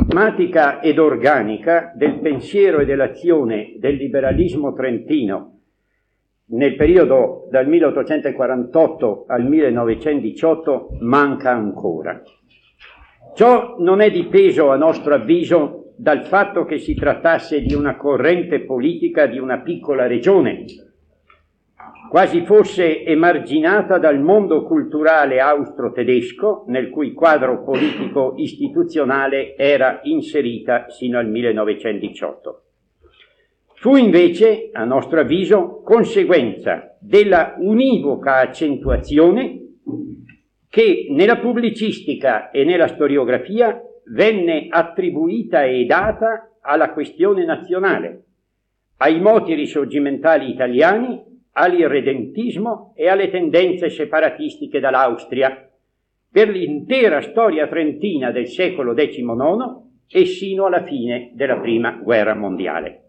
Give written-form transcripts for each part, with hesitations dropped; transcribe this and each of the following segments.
pragmatica ed organica del pensiero e dell'azione del liberalismo trentino nel periodo dal 1848 al 1918 manca ancora. Ciò non è dipeso, a nostro avviso, dal fatto che si trattasse di una corrente politica di una piccola regione, quasi fosse emarginata dal mondo culturale austro-tedesco, nel cui quadro politico istituzionale era inserita sino al 1918. Fu invece, a nostro avviso, conseguenza della univoca accentuazione che nella pubblicistica e nella storiografia venne attribuita e data alla questione nazionale, ai moti risorgimentali italiani, all'irredentismo e alle tendenze separatistiche dall'Austria, per l'intera storia trentina del secolo XIX e sino alla fine della Prima Guerra Mondiale.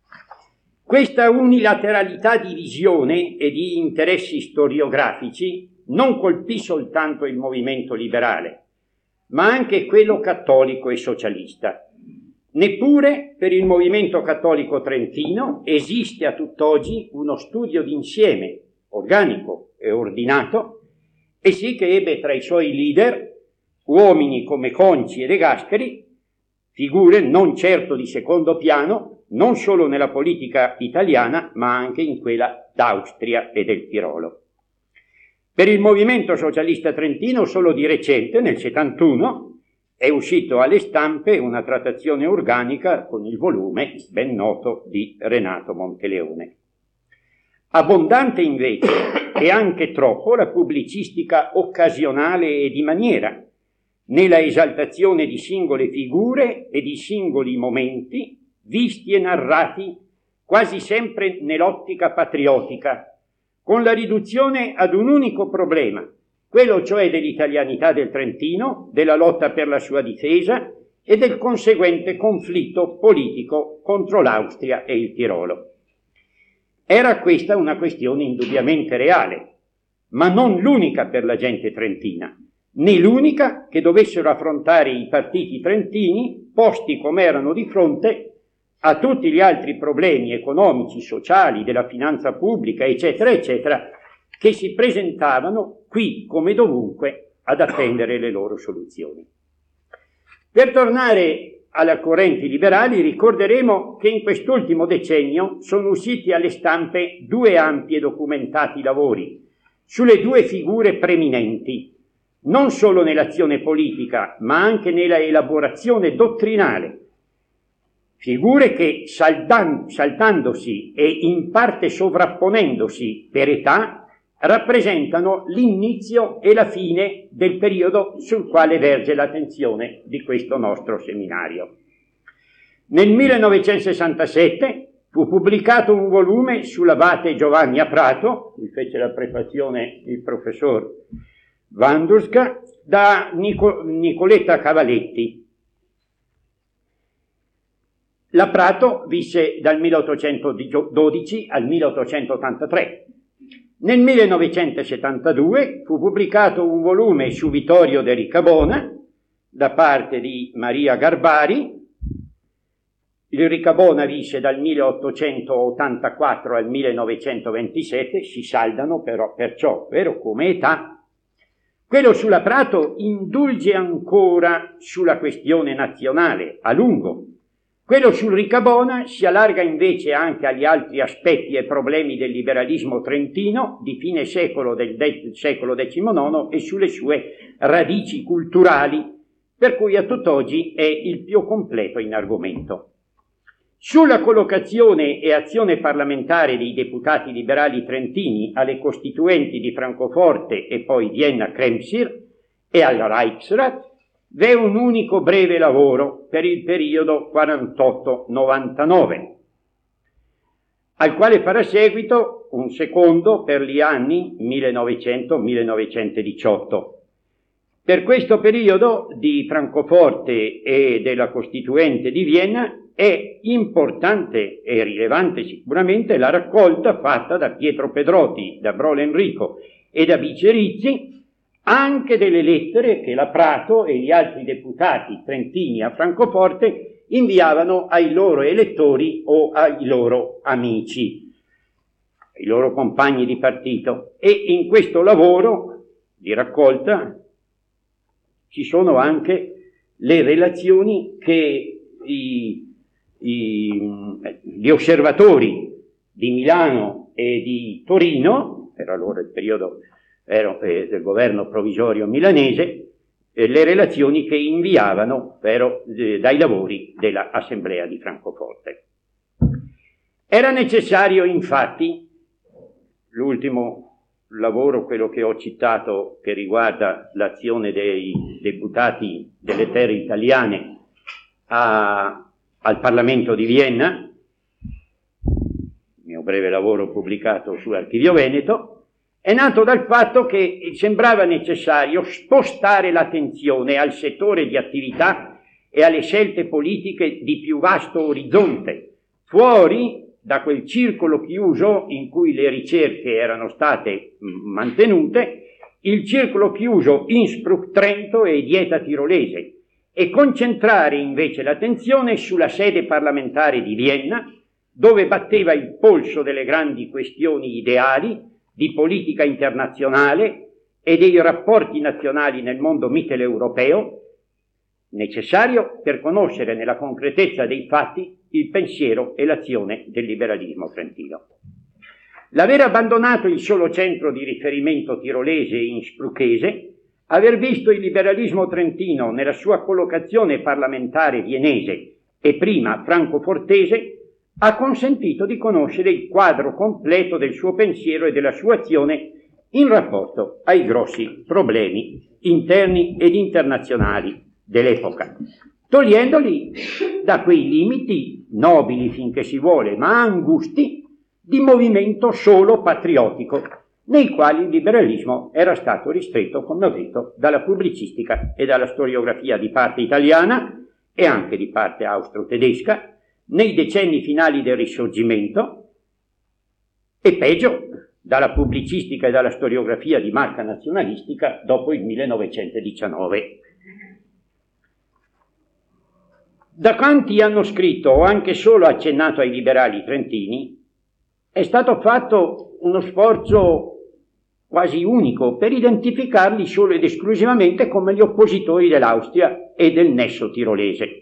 Questa unilateralità di visione e di interessi storiografici non colpì soltanto il movimento liberale, ma anche quello cattolico e socialista. Neppure per il movimento cattolico trentino esiste a tutt'oggi uno studio d'insieme, organico e ordinato, e sì che ebbe tra i suoi leader uomini come Conci e De Gasperi, figure non certo di secondo piano, non solo nella politica italiana, ma anche in quella d'Austria e del Tirolo. Per il movimento socialista trentino solo di recente, nel 71, è uscito alle stampe una trattazione organica con il volume ben noto di Renato Monteleone. Abbondante invece, e anche troppo, la pubblicistica occasionale e di maniera, nella esaltazione di singole figure e di singoli momenti, visti e narrati quasi sempre nell'ottica patriottica, con la riduzione ad un unico problema, quello cioè dell'italianità del Trentino, della lotta per la sua difesa e del conseguente conflitto politico contro l'Austria e il Tirolo. Era questa una questione indubbiamente reale, ma non l'unica per la gente trentina, né l'unica che dovessero affrontare i partiti trentini, posti come erano di fronte a tutti gli altri problemi economici, sociali, della finanza pubblica, eccetera, eccetera, che si presentavano qui come dovunque ad attendere le loro soluzioni. Per tornare alle correnti liberali, ricorderemo che in quest'ultimo decennio sono usciti alle stampe due ampi e documentati lavori sulle due figure preminenti, non solo nell'azione politica, ma anche nella elaborazione dottrinale, figure che saltandosi e in parte sovrapponendosi per età rappresentano l'inizio e la fine del periodo sul quale verge l'attenzione di questo nostro seminario. Nel 1967 fu pubblicato un volume sull'abate Giovanni a Prato, cui fece la prefazione il professor Vandurska, da Nicoletta Cavaletti. La Prato visse dal 1812 al 1883. Nel 1972 fu pubblicato un volume su Vittorio de Ricabona da parte di Maria Garbari. Il Ricabona visse dal 1884 al 1927, si saldano però perciò, vero, come età. Quello sulla Prato indulge ancora sulla questione nazionale a lungo. Quello sul Ricabona si allarga invece anche agli altri aspetti e problemi del liberalismo trentino di fine secolo del secolo XIX e sulle sue radici culturali, per cui a tutt'oggi è il più completo in argomento. Sulla collocazione e azione parlamentare dei deputati liberali trentini alle costituenti di Francoforte e poi Vienna-Kremsir e al Reichsrat, v'è un unico breve lavoro per il periodo 48-99, al quale farà seguito un secondo per gli anni 1900-1918. Per questo periodo di Francoforte e della Costituente di Vienna è importante e rilevante sicuramente la raccolta fatta da Pietro Pedrotti, da Brolo Enrico e da Vicerizzi anche delle lettere che la Prato e gli altri deputati trentini a Francoforte inviavano ai loro elettori o ai loro amici, ai loro compagni di partito. E in questo lavoro di raccolta ci sono anche le relazioni che gli osservatori di Milano e di Torino, era allora il periodo del governo provvisorio milanese, le relazioni che inviavano dai lavori dell'Assemblea di Francoforte. Era necessario, infatti, l'ultimo lavoro, quello che ho citato, che riguarda l'azione dei deputati delle terre italiane al Parlamento di Vienna, il mio breve lavoro pubblicato sull'Archivio Veneto, è nato dal fatto che sembrava necessario spostare l'attenzione al settore di attività e alle scelte politiche di più vasto orizzonte, fuori da quel circolo chiuso in cui le ricerche erano state mantenute, il circolo chiuso Innsbruck, Trento e Dieta tirolese, e concentrare invece l'attenzione sulla sede parlamentare di Vienna, dove batteva il polso delle grandi questioni ideali, di politica internazionale e dei rapporti nazionali nel mondo mitteleuropeo, necessario per conoscere nella concretezza dei fatti il pensiero e l'azione del liberalismo trentino. L'aver abbandonato il solo centro di riferimento tirolese e innsbruckese, aver visto il liberalismo trentino nella sua collocazione parlamentare vienese e prima francofortese, ha consentito di conoscere il quadro completo del suo pensiero e della sua azione in rapporto ai grossi problemi interni ed internazionali dell'epoca, togliendoli da quei limiti, nobili finché si vuole, ma angusti, di movimento solo patriottico, nei quali il liberalismo era stato ristretto, come ho detto, dalla pubblicistica e dalla storiografia di parte italiana e anche di parte austro-tedesca, nei decenni finali del Risorgimento, e peggio dalla pubblicistica e dalla storiografia di marca nazionalistica dopo il 1919. Da quanti hanno scritto o anche solo accennato ai liberali trentini, è stato fatto uno sforzo quasi unico per identificarli solo ed esclusivamente come gli oppositori dell'Austria e del nesso tirolese.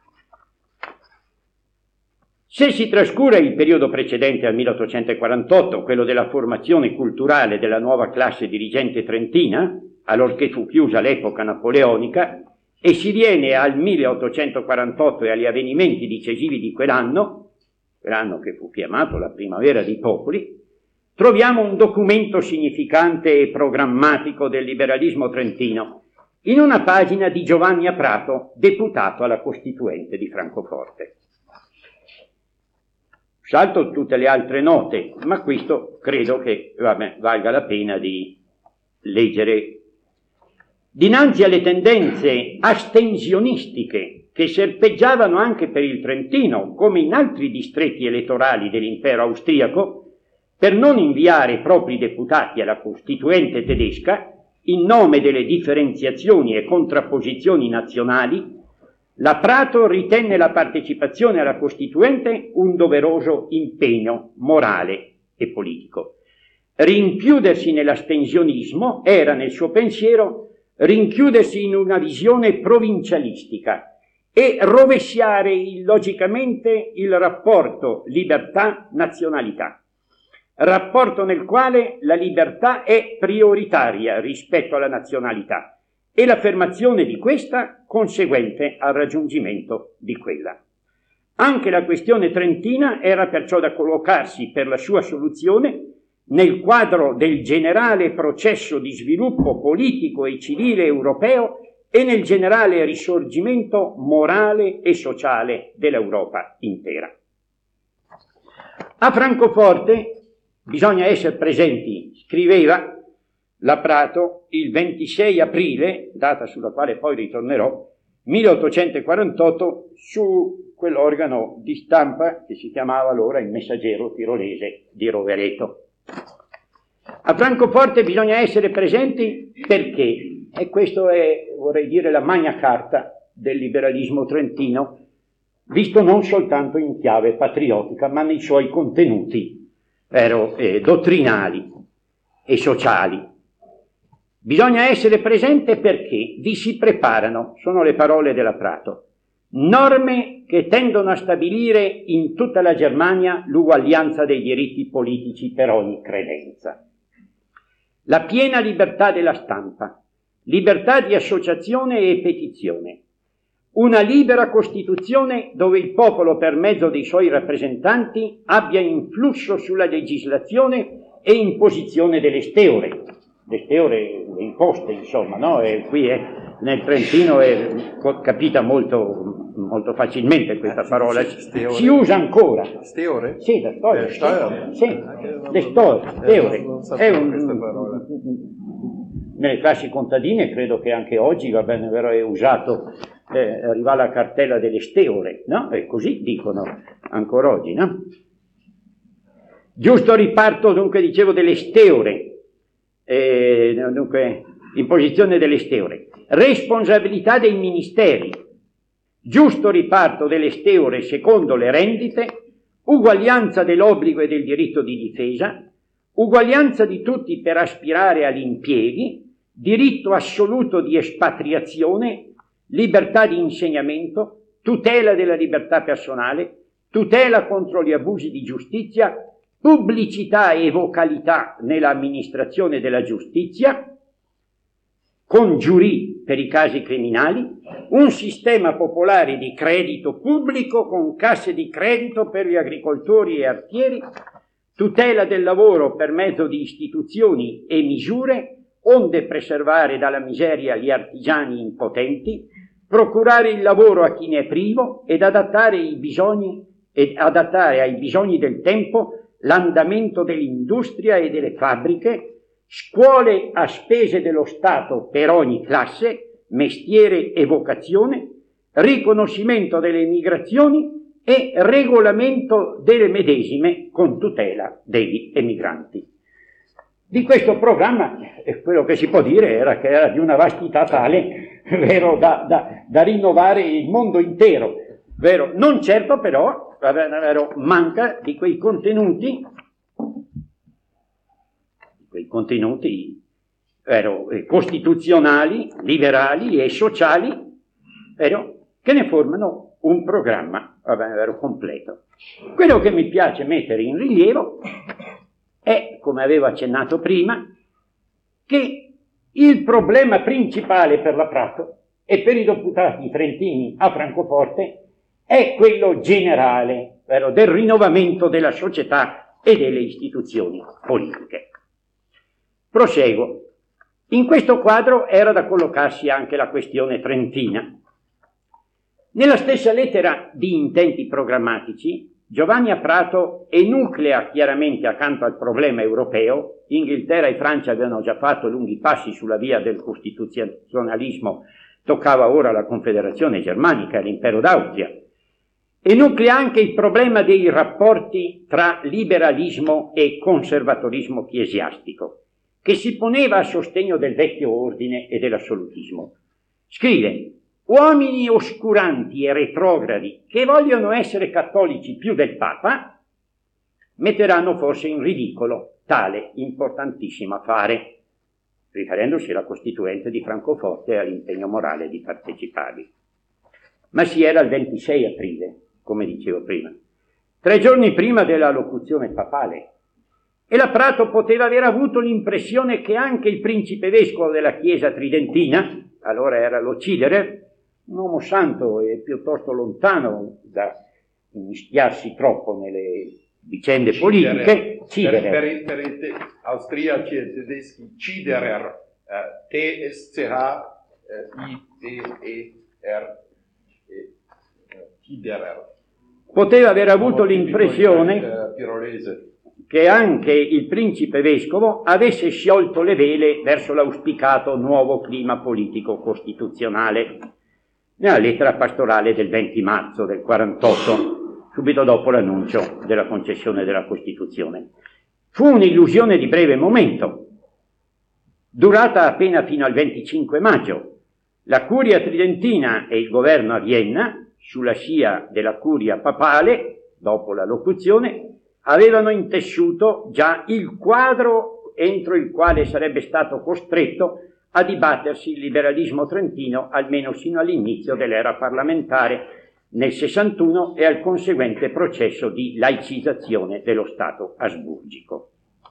Se si trascura il periodo precedente al 1848, quello della formazione culturale della nuova classe dirigente trentina, allorché fu chiusa l'epoca napoleonica, e si viene al 1848 e agli avvenimenti decisivi di quell'anno che fu chiamato la Primavera dei Popoli, troviamo un documento significante e programmatico del liberalismo trentino in una pagina di Giovanni Aprato, deputato alla Costituente di Francoforte. Salto tutte le altre note, ma questo credo che valga la pena di leggere. Dinanzi alle tendenze astensionistiche che serpeggiavano anche per il Trentino, come in altri distretti elettorali dell'impero austriaco, per non inviare propri deputati alla Costituente tedesca, in nome delle differenziazioni e contrapposizioni nazionali, la Prato ritenne la partecipazione alla Costituente un doveroso impegno morale e politico. Rinchiudersi nell'astensionismo era, nel suo pensiero, rinchiudersi in una visione provincialistica e rovesciare illogicamente il rapporto libertà-nazionalità, rapporto nel quale la libertà è prioritaria rispetto alla nazionalità e l'affermazione di questa conseguente al raggiungimento di quella. Anche la questione trentina era perciò da collocarsi per la sua soluzione nel quadro del generale processo di sviluppo politico e civile europeo e nel generale risorgimento morale e sociale dell'Europa intera. A Francoforte bisogna essere presenti, scriveva la Prato il 26 aprile, data sulla quale poi ritornerò, 1848, su quell'organo di stampa che si chiamava allora il Messaggero Tirolese di Rovereto. A Francoforte bisogna essere presenti perché, e questo è, vorrei dire, la magna carta del liberalismo trentino, visto non soltanto in chiave patriottica, ma nei suoi contenuti dottrinali e sociali. Bisogna essere presente perché vi si preparano, sono le parole della Prato, norme che tendono a stabilire in tutta la Germania l'uguaglianza dei diritti politici per ogni credenza. La piena libertà della stampa, libertà di associazione e petizione, una libera Costituzione dove il popolo per mezzo dei suoi rappresentanti abbia influsso sulla legislazione e imposizione delle steore. Le steore, le imposte, insomma, no? E qui nel Trentino è capita molto, molto facilmente questa parola. Steore. Si usa ancora. Steore? Sì, la storia. Sì, le steore. Nelle classi contadine credo che anche oggi, va bene, vero, è usato, arriva la cartella delle steore, no? E così dicono ancora oggi, no? Giusto riparto, dunque, dicevo, delle steore. Dunque, imposizione delle steore, responsabilità dei ministeri, giusto riparto delle steore secondo le rendite, uguaglianza dell'obbligo e del diritto di difesa, uguaglianza di tutti per aspirare agli impieghi, diritto assoluto di espatriazione, libertà di insegnamento, tutela della libertà personale, tutela contro gli abusi di giustizia, pubblicità e vocalità nell'amministrazione della giustizia, con giurì per i casi criminali, un sistema popolare di credito pubblico con casse di credito per gli agricoltori e artieri, tutela del lavoro per mezzo di istituzioni e misure, onde preservare dalla miseria gli artigiani impotenti, procurare il lavoro a chi ne è privo ed adattare ai bisogni del tempo l'andamento dell'industria e delle fabbriche, scuole a spese dello Stato per ogni classe, mestiere e vocazione, riconoscimento delle migrazioni e regolamento delle medesime con tutela degli emigranti. Di questo programma quello che si può dire era che era di una vastità tale, vero, da rinnovare il mondo intero, vero? Non certo però, vero, manca di quei contenuti, vero, costituzionali, liberali e sociali, vero, che ne formano un programma, vero, completo. Quello che mi piace mettere in rilievo è, come avevo accennato prima, che il problema principale per la Prato e per i deputati trentini a Francoforte è quello generale, vero, del rinnovamento della società e delle istituzioni politiche. Proseguo. In questo quadro era da collocarsi anche la questione trentina. Nella stessa lettera di intenti programmatici, Giovanni a Prato enuclea chiaramente accanto al problema europeo. Inghilterra e Francia avevano già fatto lunghi passi sulla via del costituzionalismo, toccava ora la Confederazione Germanica e l'Impero d'Austria. Enuclea anche il problema dei rapporti tra liberalismo e conservatorismo ecclesiastico, che si poneva a sostegno del vecchio ordine e dell'assolutismo. Scrive: uomini oscuranti e retrogradi che vogliono essere cattolici più del Papa metteranno forse in ridicolo tale importantissimo affare, riferendosi alla Costituente di Francoforte e all'impegno morale di parteciparvi. Ma si era il 26 aprile, come dicevo prima, 3 giorni prima della locuzione papale, e la Prato poteva aver avuto l'impressione che anche il principe vescovo della Chiesa tridentina, allora era lo Ciderer, un uomo santo e piuttosto lontano da mischiarsi troppo nelle vicende politiche, Ciderer. Per i austriaci e tedeschi, Ciderer, T-S-C-H-I-D-E-R, Ciderer. Poteva aver avuto l'impressione che anche il principe vescovo avesse sciolto le vele verso l'auspicato nuovo clima politico costituzionale nella lettera pastorale del 20 marzo del 48, subito dopo l'annuncio della concessione della Costituzione. Fu un'illusione di breve momento, durata appena fino al 25 maggio. La curia tridentina e il governo a Vienna, sulla scia della curia papale, dopo la locuzione, avevano intessuto già il quadro entro il quale sarebbe stato costretto a dibattersi il liberalismo trentino almeno sino all'inizio dell'era parlamentare nel 61 e al conseguente processo di laicizzazione dello Stato asburgico.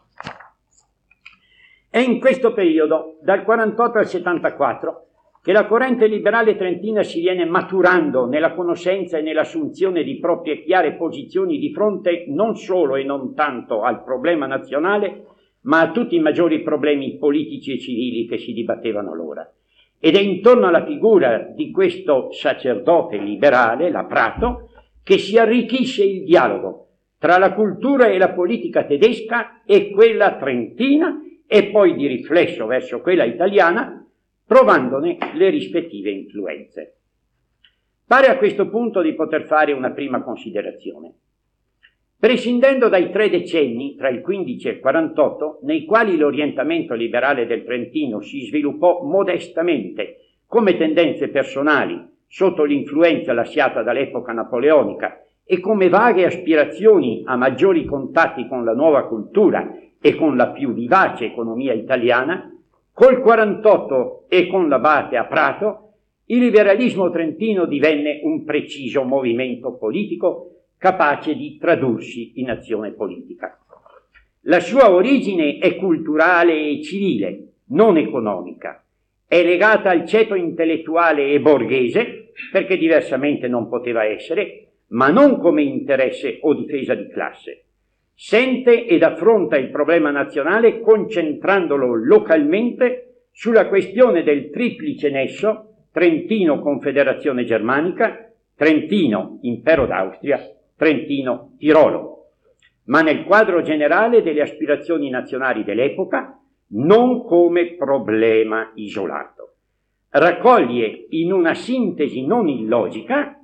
È in questo periodo, dal 48 al 74, che la corrente liberale trentina si viene maturando nella conoscenza e nell'assunzione di proprie chiare posizioni di fronte non solo e non tanto al problema nazionale, ma a tutti i maggiori problemi politici e civili che si dibattevano allora. Ed è intorno alla figura di questo sacerdote liberale, la Prato, che si arricchisce il dialogo tra la cultura e la politica tedesca e quella trentina e poi di riflesso verso quella italiana, provandone le rispettive influenze. Pare a questo punto di poter fare una prima considerazione. Prescindendo dai 3 decenni, tra il 15 e il 48, nei quali l'orientamento liberale del Trentino si sviluppò modestamente come tendenze personali sotto l'influenza lasciata dall'epoca napoleonica e come vaghe aspirazioni a maggiori contatti con la nuova cultura e con la più vivace economia italiana, col 48 e con l'abate a Prato, il liberalismo trentino divenne un preciso movimento politico capace di tradursi in azione politica. La sua origine è culturale e civile, non economica. È legata al ceto intellettuale e borghese, perché diversamente non poteva essere, ma non come interesse o difesa di classe. Sente ed affronta il problema nazionale concentrandolo localmente sulla questione del triplice nesso Trentino Confederazione Germanica, Trentino Impero d'Austria, Trentino Tirolo, ma nel quadro generale delle aspirazioni nazionali dell'epoca, non come problema isolato. Raccoglie in una sintesi non illogica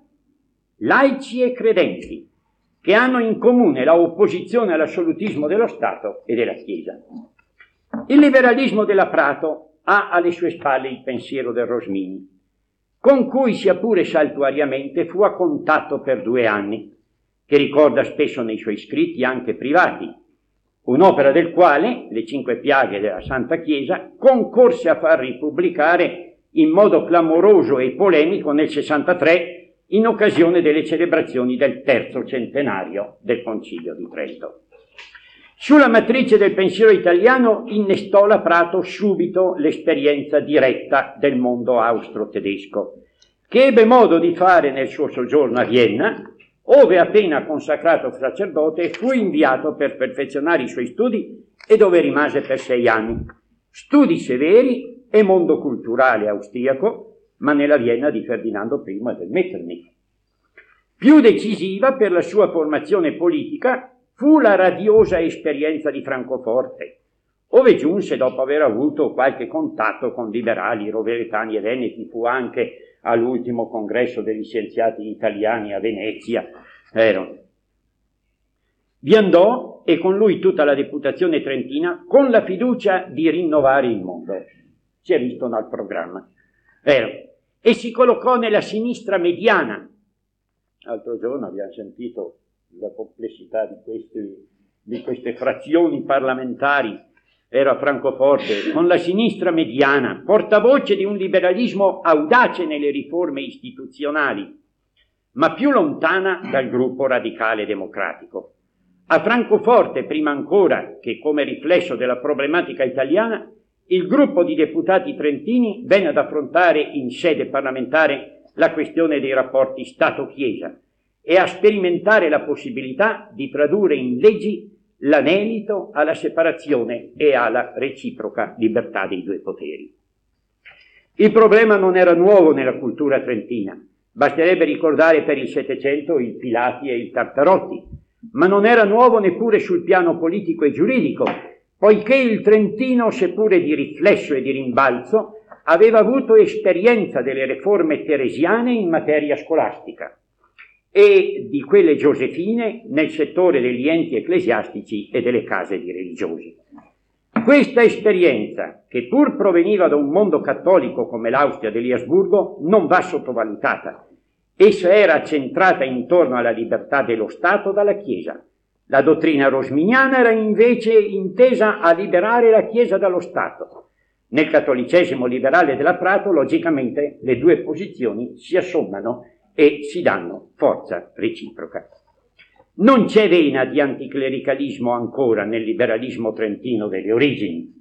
laici e credenti, che hanno in comune la opposizione all'assolutismo dello Stato e della Chiesa. Il liberalismo della Prato ha alle sue spalle il pensiero del Rosmini, con cui sia pure saltuariamente fu a contatto per 2 anni, che ricorda spesso nei suoi scritti anche privati, un'opera del quale, Le 5 piaghe della Santa Chiesa, concorse a far ripubblicare in modo clamoroso e polemico nel 63 in occasione delle celebrazioni del 3° centenario del Concilio di Trento. Sulla matrice del pensiero italiano innestò la Prato subito l'esperienza diretta del mondo austro-tedesco, che ebbe modo di fare nel suo soggiorno a Vienna, ove appena consacrato sacerdote fu inviato per perfezionare i suoi studi e dove rimase per 6 anni. Studi severi e mondo culturale austriaco, ma nella Vienna di Ferdinando I e del Metternich. Più decisiva per la sua formazione politica fu la radiosa esperienza di Francoforte, ove giunse dopo aver avuto qualche contatto con liberali, roveretani e veneti, fu anche all'ultimo congresso degli scienziati italiani a Venezia. Vi andò, e con lui tutta la deputazione trentina, con la fiducia di rinnovare il mondo. Si è visto nel programma. E si collocò nella sinistra mediana. L'altro giorno abbiamo sentito la complessità di queste frazioni parlamentari. Era a Francoforte, con la sinistra mediana, portavoce di un liberalismo audace nelle riforme istituzionali, ma più lontana dal gruppo radicale democratico. A Francoforte, prima ancora che come riflesso della problematica italiana, il gruppo di deputati trentini venne ad affrontare in sede parlamentare la questione dei rapporti Stato-Chiesa e a sperimentare la possibilità di tradurre in leggi l'anelito alla separazione e alla reciproca libertà dei 2 poteri. Il problema non era nuovo nella cultura trentina, basterebbe ricordare per il Settecento il Pilati e il Tartarotti, ma non era nuovo neppure sul piano politico e giuridico, poiché il Trentino, seppure di riflesso e di rimbalzo, aveva avuto esperienza delle riforme teresiane in materia scolastica e di quelle giosefine nel settore degli enti ecclesiastici e delle case di religiosi. Questa esperienza, che pur proveniva da un mondo cattolico come l'Austria degli Asburgo, non va sottovalutata. Essa era centrata intorno alla libertà dello Stato dalla Chiesa. La dottrina rosminiana era invece intesa a liberare la Chiesa dallo Stato. Nel cattolicesimo liberale della Prato, logicamente, le due posizioni si assommano e si danno forza reciproca. Non c'è vena di anticlericalismo ancora nel liberalismo trentino delle origini.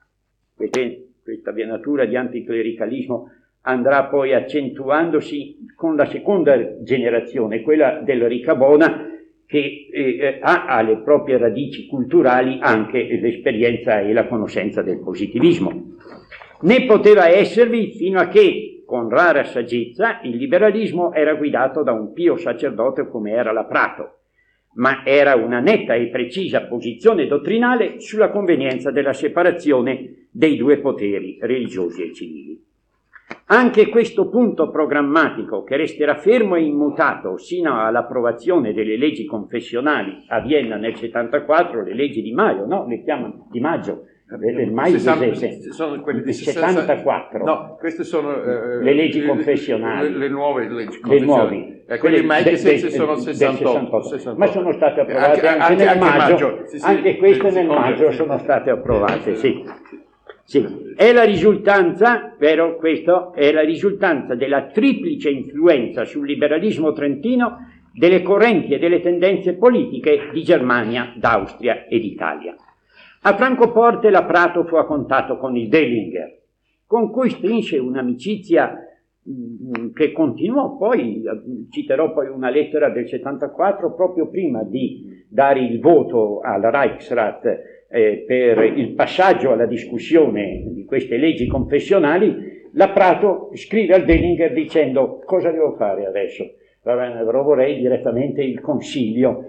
Questa venatura di anticlericalismo andrà poi accentuandosi con la seconda generazione, quella del Ricabona, che ha alle proprie radici culturali anche l'esperienza e la conoscenza del positivismo. Ne poteva esservi fino a che, con rara saggezza, il liberalismo era guidato da un pio sacerdote come era la Prato, ma era una netta e precisa posizione dottrinale sulla convenienza della separazione dei due poteri religiosi e civili. Anche questo punto programmatico, che resterà fermo e immutato sino all'approvazione delle leggi confessionali a Vienna nel 74, le leggi di Maio, no? Le chiamano di maggio, del maggio sono quelle del 74. No, queste sono le leggi confessionali. Le nuove leggi confessionali. Quelle mai sono 68. Ma sono state approvate anche nel maggio. Anche queste nel maggio sono state approvate, sì. Sì, è la risultanza, vero questo, è la risultanza della triplice influenza sul liberalismo trentino delle correnti e delle tendenze politiche di Germania, d'Austria e d'Italia. A Francoforte la Prato fu a contatto con il Dellinger, con cui strinse un'amicizia che continuò poi, citerò poi una lettera del 74, proprio prima di dare il voto al Reichsrat per il passaggio alla discussione di queste leggi confessionali. La Prato scrive al Dellinger dicendo: cosa devo fare adesso? Vorrei direttamente il consiglio,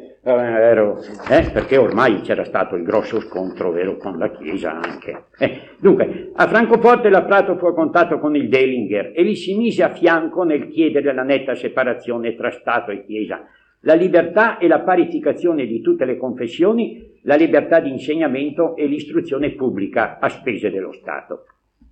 perché ormai c'era stato il grosso scontro, vero, con la Chiesa anche. Dunque, a Francoforte la Prato fu a contatto con il Dellinger e gli si mise a fianco nel chiedere la netta separazione tra Stato e Chiesa, la libertà e la parificazione di tutte le confessioni, la libertà di insegnamento e l'istruzione pubblica a spese dello Stato.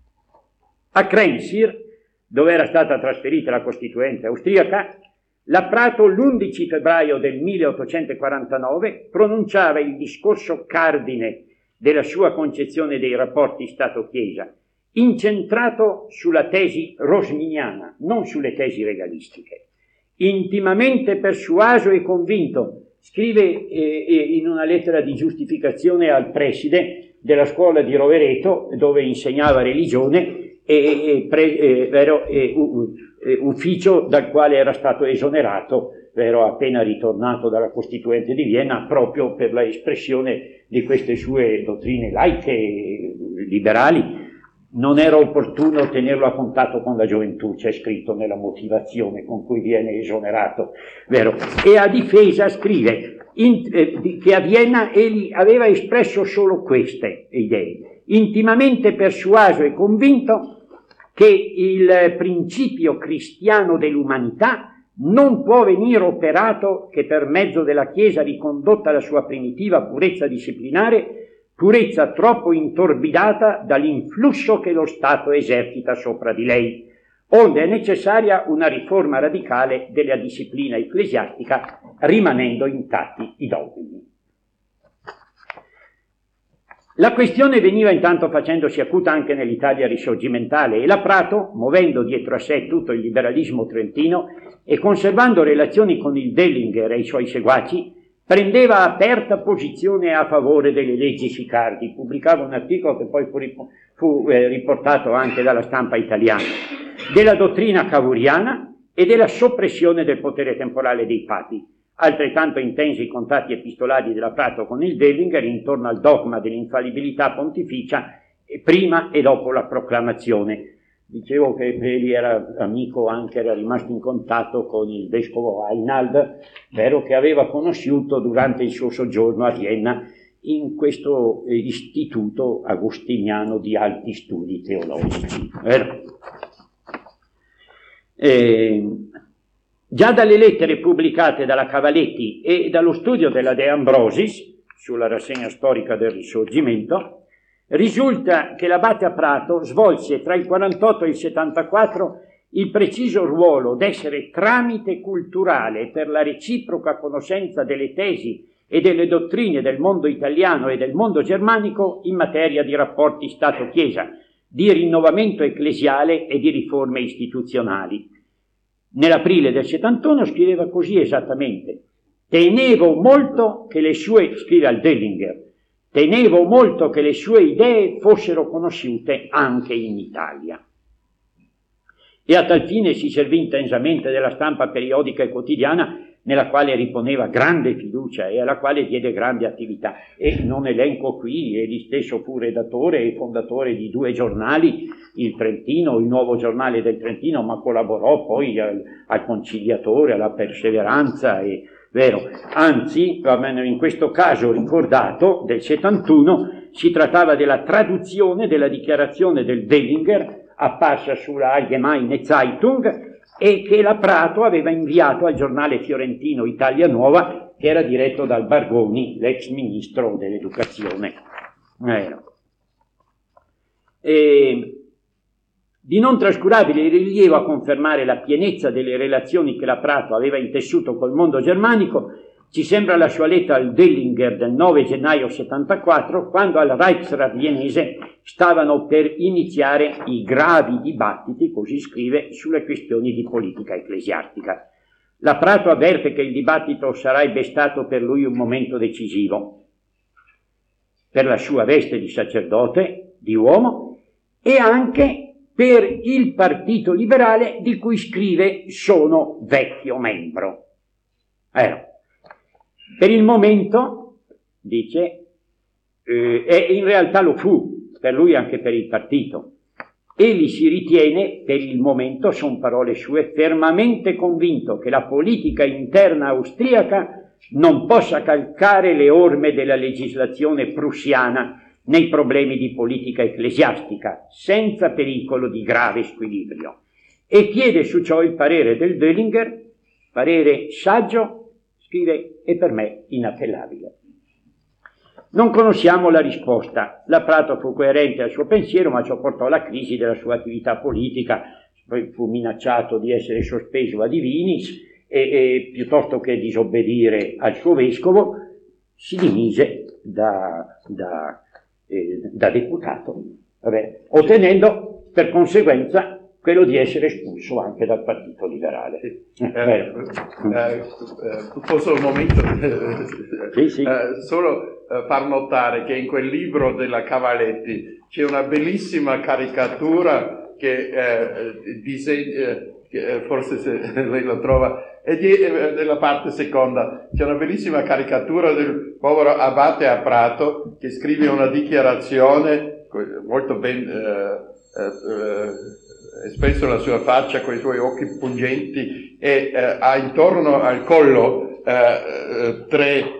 A Kremsir, dove era stata trasferita la Costituente austriaca, la Prato l'11 febbraio del 1849 pronunciava il discorso cardine della sua concezione dei rapporti Stato-Chiesa, incentrato sulla tesi rosminiana, non sulle tesi regalistiche. Intimamente persuaso e convinto, scrive in una lettera di giustificazione al preside della scuola di Rovereto, dove insegnava religione, ufficio dal quale era stato esonerato, appena ritornato dalla Costituente di Vienna, proprio per la espressione di queste sue dottrine laiche, liberali. Non era opportuno tenerlo a contatto con la gioventù, c'è scritto nella motivazione con cui viene esonerato, vero? E a difesa scrive che a Vienna egli aveva espresso solo queste idee: intimamente persuaso e convinto che il principio cristiano dell'umanità non può venire operato che per mezzo della Chiesa ricondotta alla sua primitiva purezza disciplinare, purezza troppo intorbidata dall'influsso che lo Stato esercita sopra di lei, onde è necessaria una riforma radicale della disciplina ecclesiastica, rimanendo intatti i dogmi. La questione veniva intanto facendosi acuta anche nell'Italia risorgimentale e la Prato, muovendo dietro a sé tutto il liberalismo trentino e conservando relazioni con il Dellinger e i suoi seguaci, prendeva aperta posizione a favore delle leggi Sicardi. Pubblicava un articolo che poi fu riportato anche dalla stampa italiana, della dottrina cavouriana e della soppressione del potere temporale dei papi. Altrettanto intensi i contatti epistolari della Prato con il Dellinger intorno al dogma dell'infallibilità pontificia prima e dopo la proclamazione. Dicevo che egli era amico, anche era rimasto in contatto con il vescovo Einald, vero, che aveva conosciuto durante il suo soggiorno a Vienna in questo istituto agostiniano di alti studi teologici, vero? Già dalle lettere pubblicate dalla Cavaletti e dallo studio della De Ambrosis sulla rassegna storica del Risorgimento, risulta che l'abate a Prato svolse tra il 48 e il 74 il preciso ruolo d'essere tramite culturale per la reciproca conoscenza delle tesi e delle dottrine del mondo italiano e del mondo germanico in materia di rapporti Stato-Chiesa, di rinnovamento ecclesiale e di riforme istituzionali. Nell'aprile del 71 scriveva così esattamente: tenevo molto che le sue, scrive al Dellinger, tenevo molto che le sue idee fossero conosciute anche in Italia. E a tal fine si servì intensamente della stampa periodica e quotidiana, nella quale riponeva grande fiducia e alla quale diede grande attività. E non elenco qui, egli stesso fu redattore e fondatore di 2 giornali, il Trentino, il Nuovo Giornale del Trentino, ma collaborò poi al Conciliatore, alla Perseveranza, vero. Anzi, in questo caso ricordato, del 71, si trattava della traduzione della dichiarazione del Dellinger, apparsa sulla Allgemeine Zeitung, e che la Prato aveva inviato al giornale fiorentino Italia Nuova, che era diretto dal Bargoni, l'ex ministro dell'educazione. Di non trascurabile rilievo a confermare la pienezza delle relazioni che la Prato aveva intessuto col mondo germanico ci sembra la sua lettera al Dellinger del 9 gennaio 74, quando al Reichsrat viennese stavano per iniziare i gravi dibattiti, così scrive, sulle questioni di politica ecclesiastica. La Prato avverte che il dibattito sarebbe stato per lui un momento decisivo, per la sua veste di sacerdote, di uomo, e anche per il Partito Liberale di cui scrive sono vecchio membro. Per il momento, dice, e in realtà lo fu, per lui anche per il partito. Egli si ritiene, per il momento, son parole sue, fermamente convinto che la politica interna austriaca non possa calcare le orme della legislazione prussiana nei problemi di politica ecclesiastica, senza pericolo di grave squilibrio, e chiede su ciò il parere del Dellinger, parere saggio, scrive, e per me inappellabile. Non conosciamo la risposta. La Prato fu coerente al suo pensiero, ma ciò portò alla crisi della sua attività politica. Poi fu minacciato di essere sospeso a divinis e piuttosto che disobbedire al suo vescovo si dimise da deputato, ottenendo per conseguenza quello di essere espulso anche dal Partito Liberale. Posso un momento sì. Solo far notare che in quel libro della Cavaletti c'è una bellissima caricatura che forse se lei lo trova, e nella parte seconda c'è una bellissima caricatura del povero abate a Prato che scrive una dichiarazione molto ben espresso la sua faccia con i suoi occhi pungenti e ha intorno al collo 3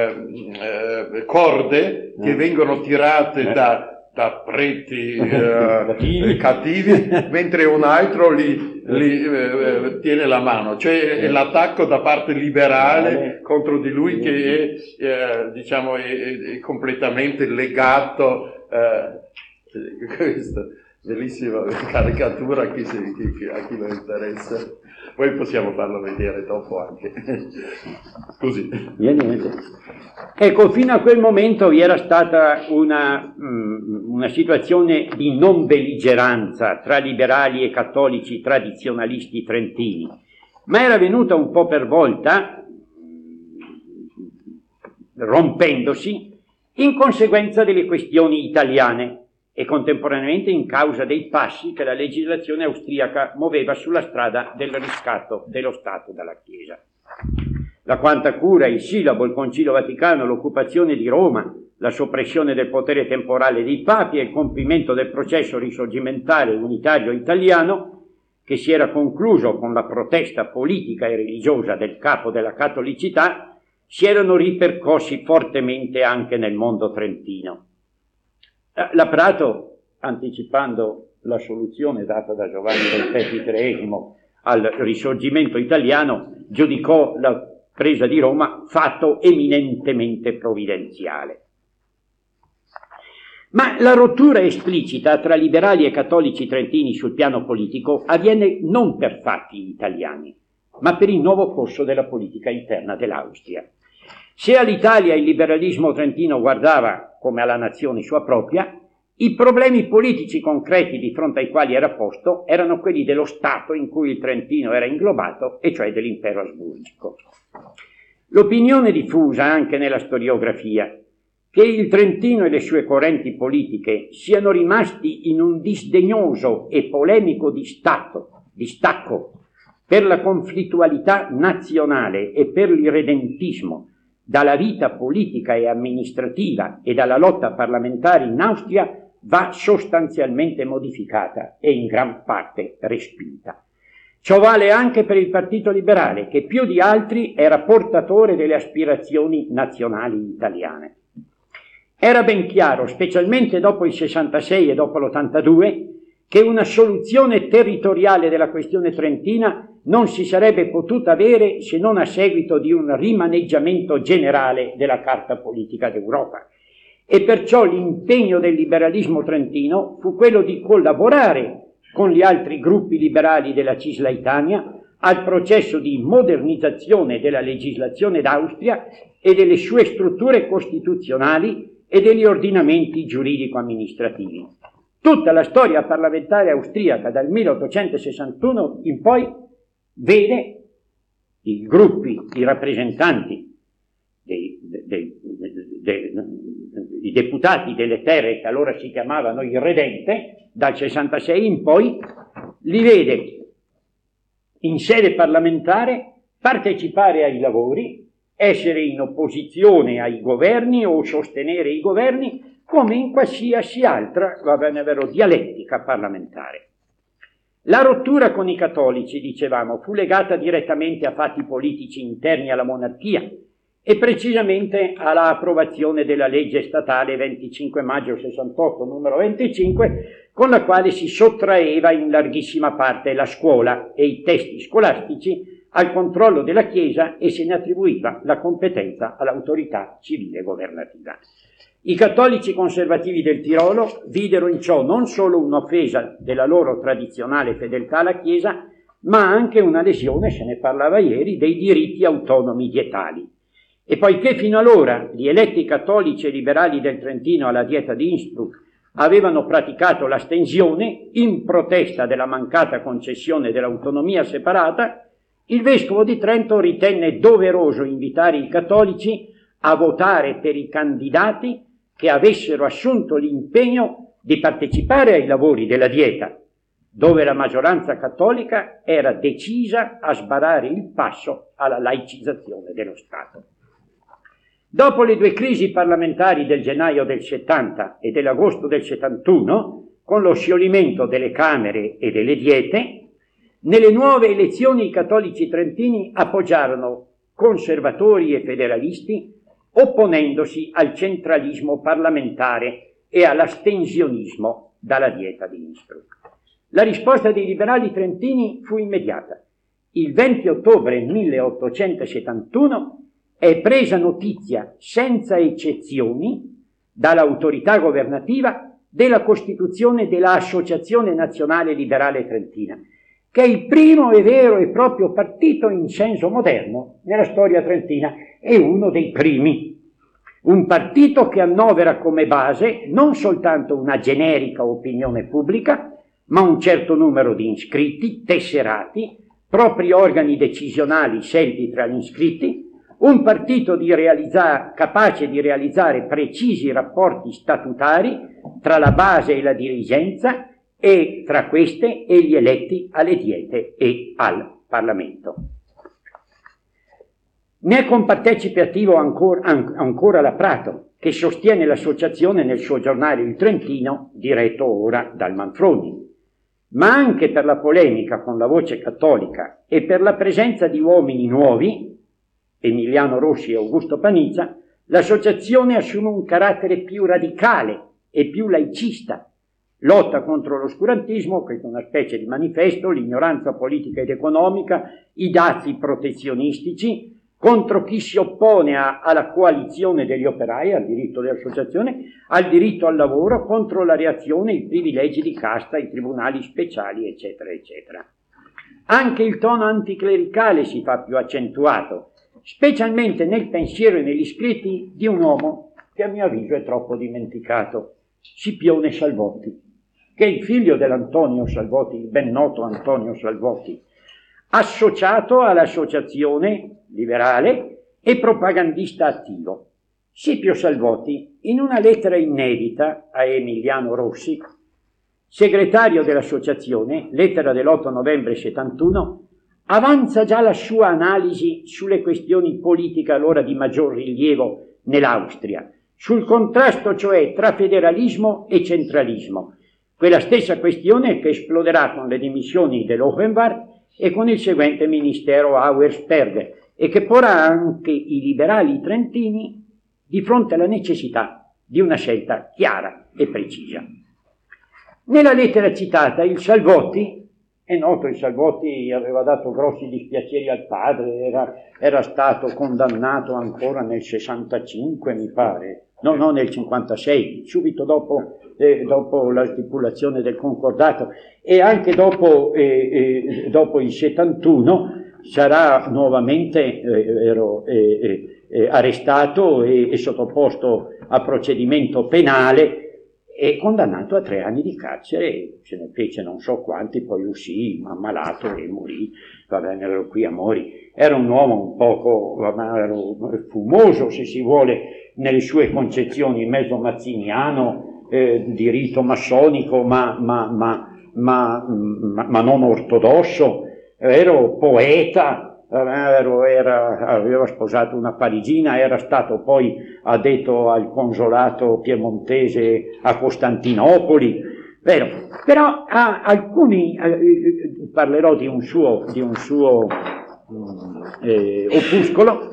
corde che vengono tirate da preti cattivi, mentre un altro li tiene la mano. Cioè è l'attacco da parte liberale contro di lui che è completamente legato. Questa bellissima caricatura a chi lo interessa. Poi possiamo farlo vedere dopo anche. Così. Niente. Ecco, fino a quel momento vi era stata una situazione di non belligeranza tra liberali e cattolici tradizionalisti trentini, ma era venuta un po' per volta, rompendosi, in conseguenza delle questioni italiane e contemporaneamente in causa dei passi che la legislazione austriaca muoveva sulla strada del riscatto dello Stato dalla Chiesa. La Quanta Cura, il Sillabo, il Concilio Vaticano, l'occupazione di Roma, la soppressione del potere temporale dei papi e il compimento del processo risorgimentale unitario italiano, che si era concluso con la protesta politica e religiosa del capo della cattolicità, si erano ripercossi fortemente anche nel mondo trentino. La Prato, anticipando la soluzione data da Giovanni XXIII al risorgimento italiano, giudicò la presa di Roma fatto eminentemente provvidenziale. Ma la rottura esplicita tra liberali e cattolici trentini sul piano politico avviene non per fatti italiani, ma per il nuovo corso della politica interna dell'Austria. Se all'Italia il liberalismo trentino guardava come alla nazione sua propria, i problemi politici concreti di fronte ai quali era posto erano quelli dello Stato in cui il Trentino era inglobato, e cioè dell'impero asburgico. L'opinione diffusa anche nella storiografia che il Trentino e le sue correnti politiche siano rimasti in un disdegnoso e polemico distacco per la conflittualità nazionale e per l'irredentismo dalla vita politica e amministrativa e dalla lotta parlamentare in Austria va sostanzialmente modificata e in gran parte respinta. Ciò vale anche per il Partito Liberale, che più di altri era portatore delle aspirazioni nazionali italiane. Era ben chiaro, specialmente dopo il 66 e dopo l'82, che una soluzione territoriale della questione trentina non si sarebbe potuta avere se non a seguito di un rimaneggiamento generale della carta politica d'Europa. E perciò l'impegno del liberalismo trentino fu quello di collaborare con gli altri gruppi liberali della Cisleitania al processo di modernizzazione della legislazione d'Austria e delle sue strutture costituzionali e degli ordinamenti giuridico-amministrativi. Tutta la storia parlamentare austriaca dal 1861 in poi vede i gruppi, i rappresentanti, i deputati delle terre che allora si chiamavano irredente, dal 66 in poi, li vede in sede parlamentare partecipare ai lavori, essere in opposizione ai governi o sostenere i governi, come in qualsiasi altra, va bene vero, dialettica parlamentare. La rottura con i cattolici, dicevamo, fu legata direttamente a fatti politici interni alla monarchia e precisamente alla approvazione della legge statale 25 maggio 68, numero 25, con la quale si sottraeva in larghissima parte la scuola e i testi scolastici al controllo della Chiesa e se ne attribuiva la competenza all'autorità civile governativa. I cattolici conservativi del Tirolo videro in ciò non solo un'offesa della loro tradizionale fedeltà alla Chiesa, ma anche una lesione, se ne parlava ieri, dei diritti autonomi dietali. E poiché fino allora gli eletti cattolici e liberali del Trentino alla Dieta di Innsbruck avevano praticato l'astensione in protesta della mancata concessione dell'autonomia separata, il vescovo di Trento ritenne doveroso invitare i cattolici a votare per i candidati che avessero assunto l'impegno di partecipare ai lavori della Dieta, dove la maggioranza cattolica era decisa a sbarrare il passo alla laicizzazione dello Stato. Dopo le due crisi parlamentari del gennaio del 70 e dell'agosto del 71, con lo scioglimento delle Camere e delle Diete, nelle nuove elezioni i cattolici trentini appoggiarono conservatori e federalisti, opponendosi al centralismo parlamentare e all'astensionismo dalla Dieta di Innsbruck. La risposta dei liberali trentini fu immediata. Il 20 ottobre 1871 è presa notizia senza eccezioni dall'autorità governativa della costituzione dell'Associazione Nazionale Liberale Trentina, che è il primo e vero e proprio partito in senso moderno nella storia trentina, è uno dei primi. Un partito che annovera come base non soltanto una generica opinione pubblica, ma un certo numero di iscritti, tesserati, propri organi decisionali scelti tra gli iscritti, un partito capace di realizzare precisi rapporti statutari tra la base e la dirigenza e tra queste e gli eletti alle Diete e al Parlamento. Ne è compartecipativo ancora la Prato, che sostiene l'associazione nel suo giornale Il Trentino, diretto ora dal Manfroni. Ma anche per la polemica con la Voce Cattolica e per la presenza di uomini nuovi, Emiliano Rossi e Augusto Panizza, l'associazione assume un carattere più radicale e più laicista, lotta contro l'oscurantismo, questo è una specie di manifesto, l'ignoranza politica ed economica, i dazi protezionistici, contro chi si oppone alla coalizione degli operai, al diritto di associazione, al diritto al lavoro, contro la reazione, i privilegi di casta, i tribunali speciali, eccetera, eccetera. Anche il tono anticlericale si fa più accentuato, specialmente nel pensiero e negli scritti di un uomo che a mio avviso è troppo dimenticato, Scipione Salvotti, che è il figlio dell'Antonio Salvotti, il ben noto Antonio Salvotti, associato all'associazione liberale e propagandista attivo. Scipio Salvotti, in una lettera inedita a Emiliano Rossi, segretario dell'associazione, lettera dell'8 novembre 71, avanza già la sua analisi sulle questioni politiche allora di maggior rilievo nell'Austria, sul contrasto cioè tra federalismo e centralismo, quella stessa questione che esploderà con le dimissioni dell'Hohenwald e con il seguente ministero Auersperg, e che porrà anche i liberali trentini di fronte alla necessità di una scelta chiara e precisa. Nella lettera citata il Salvotti, è noto, il Salvotti aveva dato grossi dispiaceri al padre, era stato condannato ancora nel 65 mi pare, no nel 56, subito dopo la stipulazione del concordato, e anche dopo il 71 sarà nuovamente arrestato e sottoposto a procedimento penale e condannato a 3 anni di carcere. Se ne fece non so quanti, poi uscì ammalato e morì. Va bene, ero qui a Mori. Era un uomo un poco fumoso, se si vuole, nelle sue concezioni, mezzo mazziniano, di rito massonico, ma non ortodosso. Ero poeta, aveva sposato una parigina, era stato poi addetto al consolato piemontese a Costantinopoli, vero? Però parlerò di un suo opuscolo,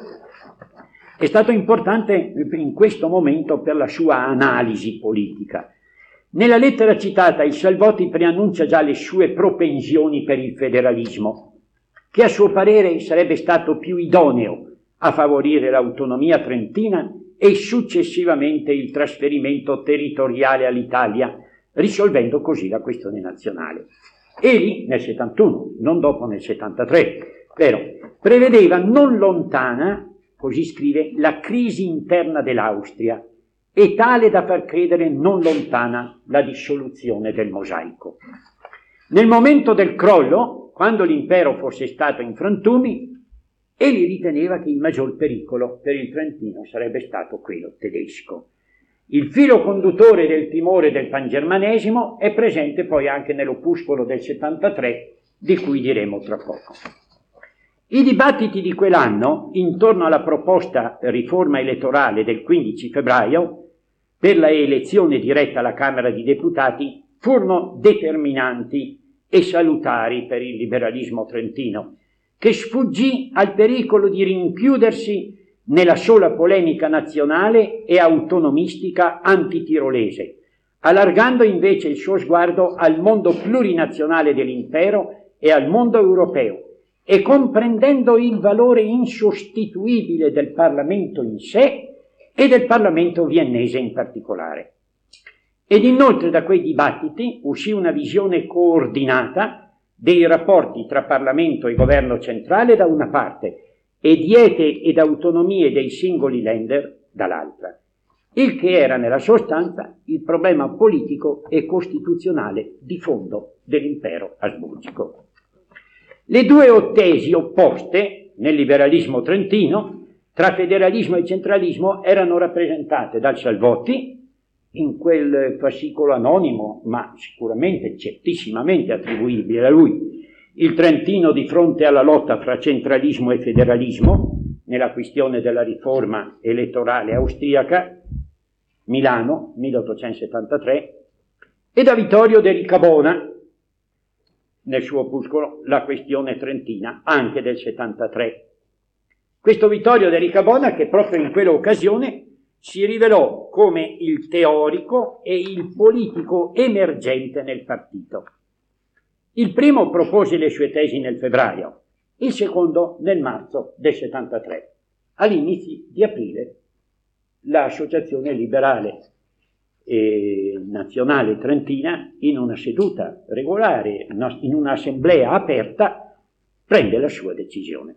è stato importante in questo momento per la sua analisi politica. Nella lettera citata il Salvotti preannuncia già le sue propensioni per il federalismo, che a suo parere sarebbe stato più idoneo a favorire l'autonomia trentina e successivamente il trasferimento territoriale all'Italia, risolvendo così la questione nazionale. Egli, nel 71, non dopo nel 73, prevedeva non lontana, così scrive, la crisi interna dell'Austria, e tale da far credere non lontana la dissoluzione del mosaico. Nel momento del crollo, quando l'impero fosse stato in frantumi, egli riteneva che il maggior pericolo per il Trentino sarebbe stato quello tedesco. Il filo conduttore del timore del pangermanesimo è presente poi anche nell'opuscolo del 73, di cui diremo tra poco. I dibattiti di quell'anno, intorno alla proposta riforma elettorale del 15 febbraio, per la elezione diretta alla Camera dei Deputati, furono determinanti e salutari per il liberalismo trentino, che sfuggì al pericolo di rinchiudersi nella sola polemica nazionale e autonomistica antitirolese, allargando invece il suo sguardo al mondo plurinazionale dell'impero e al mondo europeo, e comprendendo il valore insostituibile del Parlamento in sé e del Parlamento viennese in particolare. Ed inoltre da quei dibattiti uscì una visione coordinata dei rapporti tra Parlamento e governo centrale da una parte e diete ed autonomie dei singoli Länder dall'altra, il che era nella sostanza il problema politico e costituzionale di fondo dell'impero asburgico. Le due tesi opposte nel liberalismo trentino tra federalismo e centralismo erano rappresentate dal Salvotti in quel fascicolo anonimo, ma sicuramente certissimamente attribuibile a lui, il Trentino di fronte alla lotta fra centralismo e federalismo nella questione della riforma elettorale austriaca, Milano, 1873, e da Vittorio de Ricabona nel suo opuscolo La questione trentina, anche del 73. Questo Vittorio de Ricabona che proprio in quell'occasione si rivelò come il teorico e il politico emergente nel partito. Il primo propose le sue tesi nel febbraio, il secondo nel marzo del 73. All'inizio di aprile l'Associazione Liberale Nazionale Trentina, in una seduta regolare, in un'assemblea aperta, prende la sua decisione.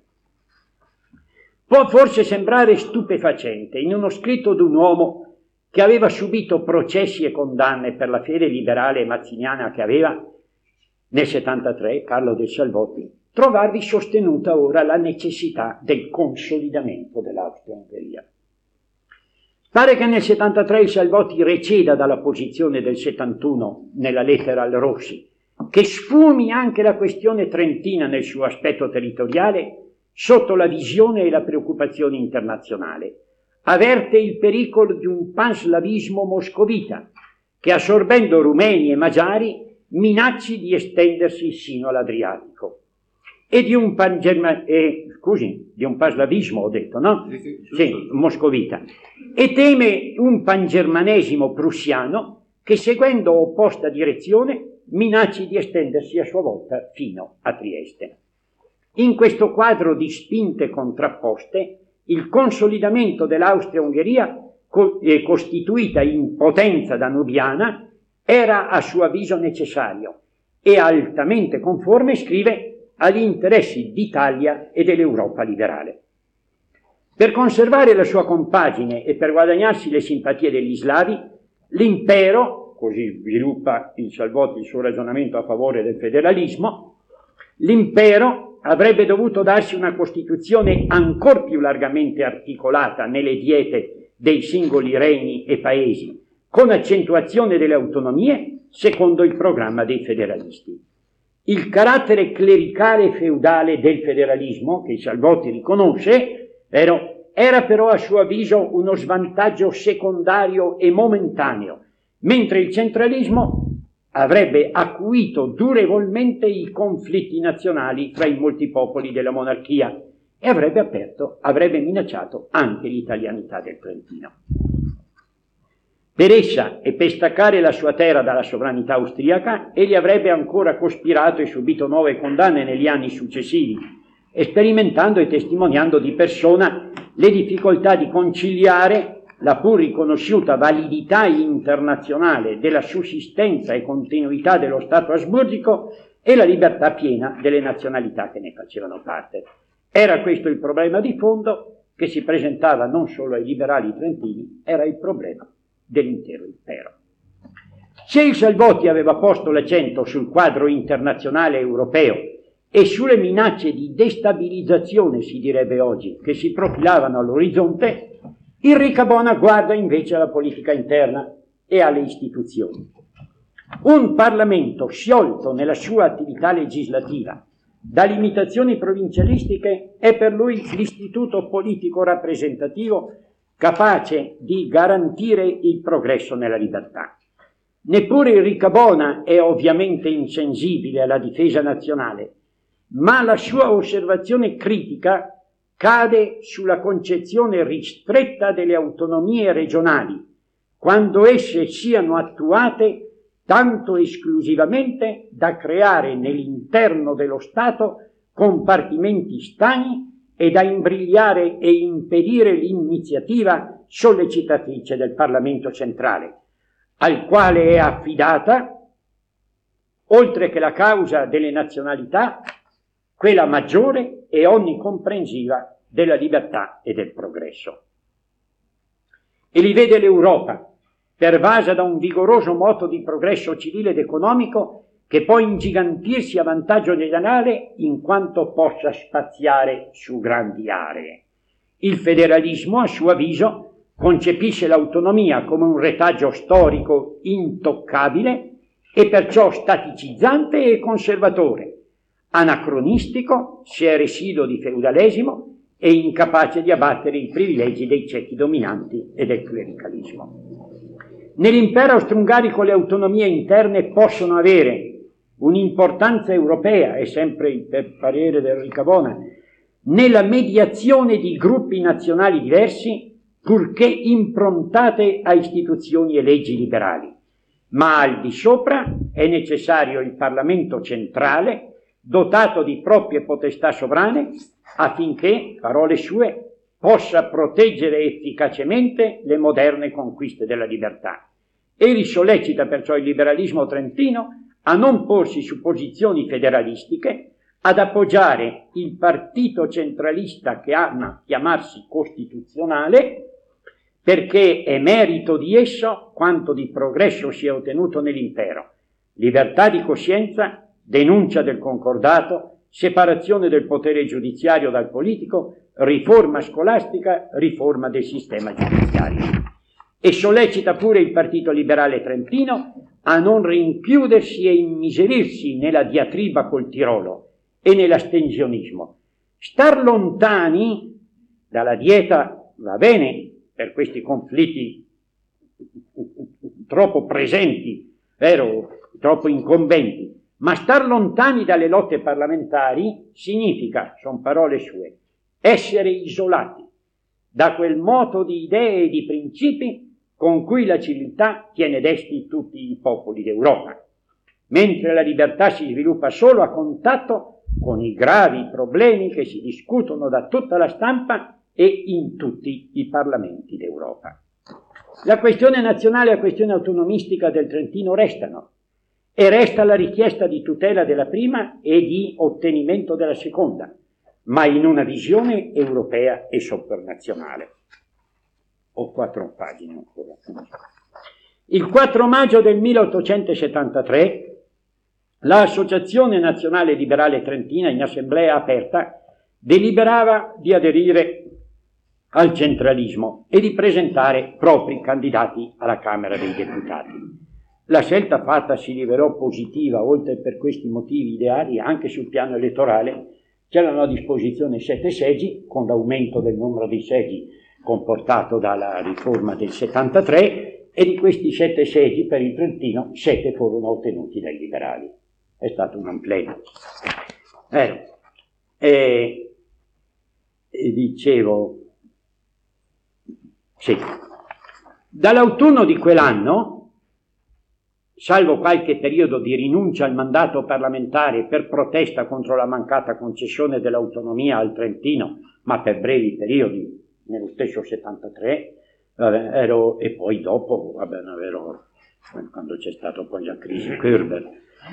Può forse sembrare stupefacente in uno scritto di un uomo che aveva subito processi e condanne per la fede liberale e mazziniana che aveva nel 73, Carlo del Salvotti, trovarvi sostenuta ora la necessità del consolidamento dell'Austria-Ungheria. Pare che nel 73 il Salvotti receda dalla posizione del 71 nella lettera al Rossi, che sfumi anche la questione trentina nel suo aspetto territoriale sotto la visione e la preoccupazione internazionale. Avverte il pericolo di un panslavismo moscovita che, assorbendo rumeni e magiari, minacci di estendersi sino all'Adriatico. E di un panslavismo, ho detto, no? Sì, moscovita. E teme un pangermanesimo prussiano che, seguendo opposta direzione, minacci di estendersi a sua volta fino a Trieste. In questo quadro di spinte contrapposte, il consolidamento dell'Austria-Ungheria, costituita in potenza danubiana, era a suo avviso necessario e altamente conforme, scrive, agli interessi d'Italia e dell'Europa liberale. Per conservare la sua compagine e per guadagnarsi le simpatie degli slavi, l'impero, così sviluppa il Salvotti il suo ragionamento a favore del federalismo, l'impero avrebbe dovuto darsi una costituzione ancor più largamente articolata nelle diete dei singoli regni e paesi, con accentuazione delle autonomie secondo il programma dei federalisti. Il carattere clericale e feudale del federalismo, che Salvotti riconosce, era però a suo avviso uno svantaggio secondario e momentaneo, mentre il centralismo avrebbe acuito durevolmente i conflitti nazionali fra i molti popoli della monarchia e avrebbe minacciato anche l'italianità del Trentino. Per essa e per staccare la sua terra dalla sovranità austriaca, egli avrebbe ancora cospirato e subito nuove condanne negli anni successivi, sperimentando e testimoniando di persona le difficoltà di conciliare la pur riconosciuta validità internazionale della sussistenza e continuità dello Stato asburgico e la libertà piena delle nazionalità che ne facevano parte. Era questo il problema di fondo che si presentava non solo ai liberali trentini, era il problema dell'intero impero. Se il Salvotti aveva posto l'accento sul quadro internazionale europeo e sulle minacce di destabilizzazione, si direbbe oggi, che si profilavano all'orizzonte, il Ricabona guarda invece alla politica interna e alle istituzioni. Un Parlamento sciolto nella sua attività legislativa da limitazioni provincialistiche è per lui l'istituto politico rappresentativo capace di garantire il progresso nella libertà. Neppure il Ricabona è ovviamente insensibile alla difesa nazionale, ma la sua osservazione critica cade sulla concezione ristretta delle autonomie regionali, quando esse siano attuate tanto esclusivamente da creare nell'interno dello Stato compartimenti stagni e da imbrigliare e impedire l'iniziativa sollecitatrice del Parlamento centrale, al quale è affidata, oltre che la causa delle nazionalità, quella maggiore e onnicomprensiva della libertà e del progresso. E li vede l'Europa, pervasa da un vigoroso moto di progresso civile ed economico che può ingigantirsi a vantaggio generale in quanto possa spaziare su grandi aree. Il federalismo, a suo avviso, concepisce l'autonomia come un retaggio storico intoccabile e perciò staticizzante e conservatore, anacronistico se è residuo di feudalesimo e incapace di abbattere i privilegi dei ceti dominanti e del clericalismo. Nell'impero austro-ungarico le autonomie interne possono avere un'importanza europea, è sempre il parere del Ricabona, nella mediazione di gruppi nazionali diversi purché improntate a istituzioni e leggi liberali, ma al di sopra è necessario il Parlamento centrale, dotato di proprie potestà sovrane, affinché, parole sue, possa proteggere efficacemente le moderne conquiste della libertà. E risollecita perciò il liberalismo trentino a non porsi su posizioni federalistiche, ad appoggiare il partito centralista che ama chiamarsi costituzionale, perché è merito di esso quanto di progresso si è ottenuto nell'impero: libertà di coscienza, denuncia del concordato, separazione del potere giudiziario dal politico, riforma scolastica, riforma del sistema giudiziario. E sollecita pure il Partito Liberale Trentino a non rinchiudersi e immiserirsi nella diatriba col Tirolo e nell'astensionismo. Star lontani dalla dieta va bene per questi conflitti troppo presenti, vero? Troppo incombenti, ma star lontani dalle lotte parlamentari significa, sono parole sue, essere isolati da quel moto di idee e di principi con cui la civiltà tiene desti tutti i popoli d'Europa, mentre la libertà si sviluppa solo a contatto con i gravi problemi che si discutono da tutta la stampa e in tutti i parlamenti d'Europa. La questione nazionale e la questione autonomistica del Trentino restano, e resta la richiesta di tutela della prima e di ottenimento della seconda, ma in una visione europea e sopranazionale. Ho 4 pagine ancora. Il 4 maggio del 1873 l'Associazione Nazionale Liberale Trentina, in assemblea aperta, deliberava di aderire al centralismo e di presentare propri candidati alla Camera dei Deputati. La scelta fatta si rivelò positiva, oltre per questi motivi ideali, anche sul piano elettorale. C'erano a disposizione 7 seggi, con l'aumento del numero di seggi comportato dalla riforma del 73, e di questi 7 seggi per il Trentino 7 furono ottenuti dai liberali. È stato un ampleno. Dicevo, sì, dall'autunno di quell'anno, salvo qualche periodo di rinuncia al mandato parlamentare per protesta contro la mancata concessione dell'autonomia al Trentino, ma per brevi periodi, nello stesso 73, e poi dopo, quando c'è stata poi la crisi Körber,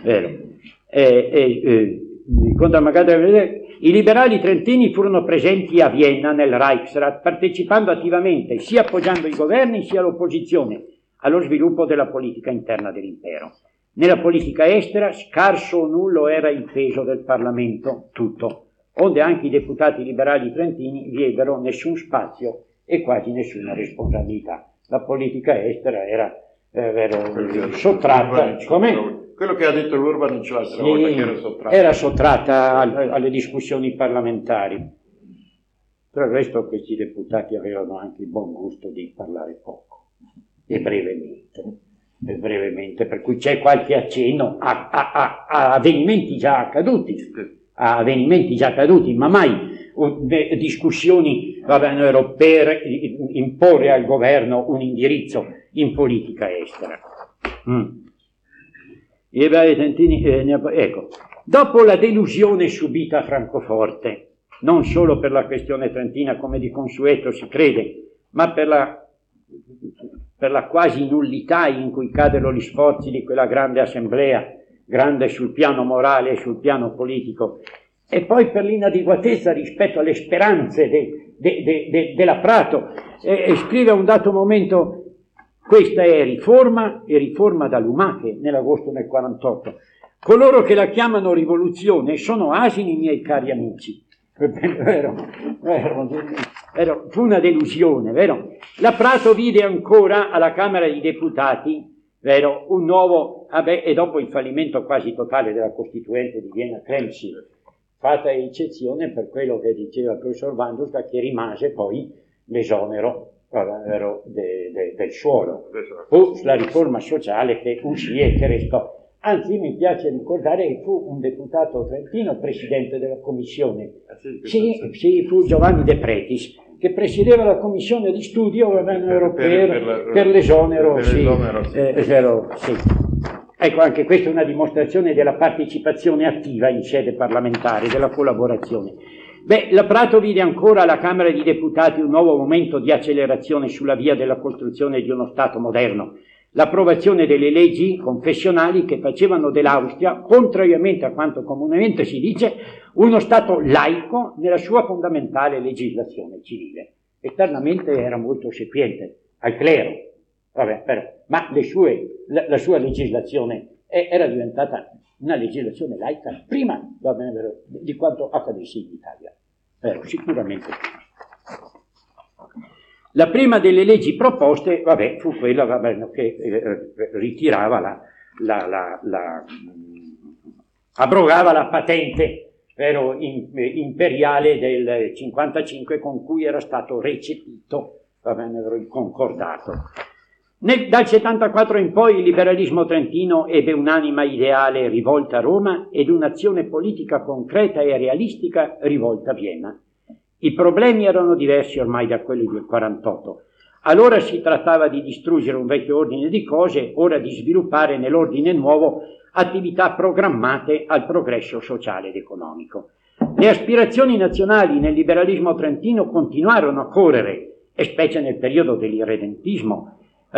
i liberali trentini furono presenti a Vienna nel Reichsrat, partecipando attivamente, sia appoggiando i governi sia l'opposizione, allo sviluppo della politica interna dell'impero. Nella politica estera scarso o nullo era il peso del Parlamento tutto, onde anche i deputati liberali trentini diedero nessun spazio e quasi nessuna responsabilità. La politica estera era sottratta. Come? Quello che ha detto l'Urbanic l'altra volta, che era sottratta. Era sottratta alle discussioni parlamentari. Per il resto questi deputati avevano anche il buon gusto di parlare poco e brevemente, per cui c'è qualche accenno a avvenimenti già accaduti, ma mai discussioni per imporre al governo un indirizzo in politica estera. Ecco, dopo la delusione subita a Francoforte, non solo per la questione trentina come di consueto si crede, ma per la quasi nullità in cui caddero gli sforzi di quella grande assemblea, grande sul piano morale e sul piano politico, e poi per l'inadeguatezza rispetto alle speranze dell'apparato, scrive a un dato momento: questa è riforma da Lumache nell'agosto del 48. Coloro che la chiamano rivoluzione sono asini, miei cari amici. Fu una delusione, vero? L'apparato vide ancora alla Camera dei Deputati, vero, un nuovo, e dopo il fallimento quasi totale della Costituente di Vienna Kremsi, fatta eccezione per quello che diceva il professor Vanduska, che rimase poi l'esonero del suolo. Fu la riforma sociale che uscì e che restò. Anzi, mi piace ricordare che fu un deputato trentino presidente della commissione. Sì, fu Giovanni De Pretis, che presiedeva la commissione di studio per l'esonero. Sì. Ecco, anche questa è una dimostrazione della partecipazione attiva in sede parlamentare, della collaborazione. La Prato vide ancora alla Camera dei Deputati un nuovo momento di accelerazione sulla via della costruzione di uno Stato moderno. L'approvazione delle leggi confessionali che facevano dell'Austria, contrariamente a quanto comunemente si dice, uno Stato laico nella sua fondamentale legislazione civile. Eternamente era molto ossequiente al clero, ma la sua legislazione era diventata una legislazione laica prima di quanto accadesse in Italia. Sicuramente prima. La prima delle leggi proposte, fu quella che ritirava abrogava la patente imperiale del 55 con cui era stato recepito il concordato. Dal 74 in poi il liberalismo trentino ebbe un'anima ideale rivolta a Roma ed un'azione politica concreta e realistica rivolta a Vienna. I problemi erano diversi ormai da quelli del 48. Allora si trattava di distruggere un vecchio ordine di cose, ora di sviluppare nell'ordine nuovo attività programmate al progresso sociale ed economico. Le aspirazioni nazionali nel liberalismo trentino continuarono a correre, e specie nel periodo dell'irredentismo,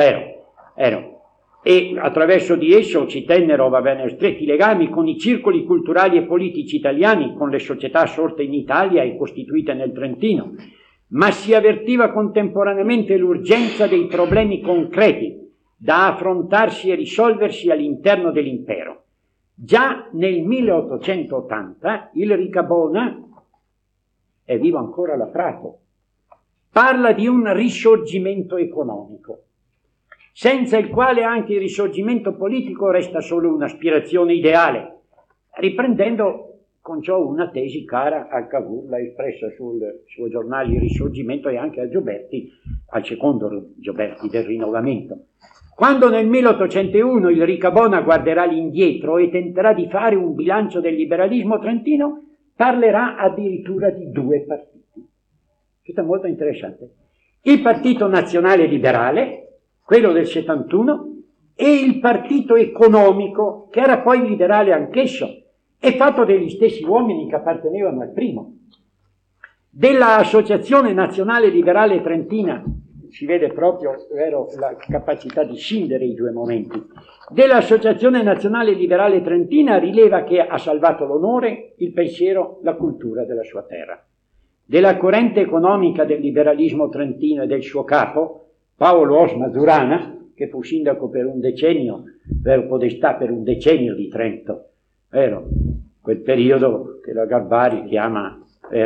e attraverso di esso ci tennero stretti legami con i circoli culturali e politici italiani, con le società sorte in Italia e costituite nel Trentino, ma si avvertiva contemporaneamente l'urgenza dei problemi concreti da affrontarsi e risolversi all'interno dell'impero. Già nel 1880 il Ricabona, è vivo ancora la Prato, parla di un risorgimento economico, senza il quale anche il risorgimento politico resta solo un'aspirazione ideale, riprendendo con ciò una tesi cara a Cavour, l'ha espressa sul suo giornale Il Risorgimento e anche a Gioberti, al secondo Gioberti del Rinnovamento. Quando nel 1801 il Ricabona guarderà l'indietro e tenterà di fare un bilancio del liberalismo trentino, parlerà addirittura di due partiti. Questo è molto interessante. Il Partito Nazionale Liberale, quello del 71, e il Partito Economico, che era poi liberale anch'esso, e fatto degli stessi uomini che appartenevano al primo. Della Associazione Nazionale Liberale Trentina si vede proprio la capacità di scindere i due momenti. Dell'Associazione Nazionale Liberale Trentina rileva che ha salvato l'onore, il pensiero, la cultura della sua terra. Della corrente economica del liberalismo trentino e del suo capo, Paolo Os Mazurana, che fu sindaco per un decennio, podestà per un decennio di Trento, quel periodo che la Garbari chiama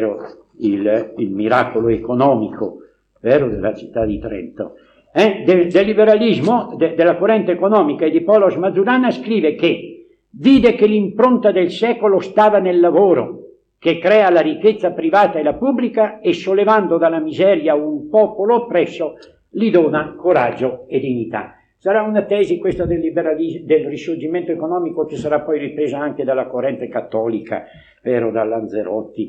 il miracolo economico della città di Trento. Del liberalismo, della corrente economica e di Paolo Os Mazurana scrive che vide che l'impronta del secolo stava nel lavoro, che crea la ricchezza privata e la pubblica e sollevando dalla miseria un popolo oppresso gli dona coraggio e dignità. Sarà una tesi questa del risorgimento economico che sarà poi ripresa anche dalla corrente cattolica, da Lanzerotti.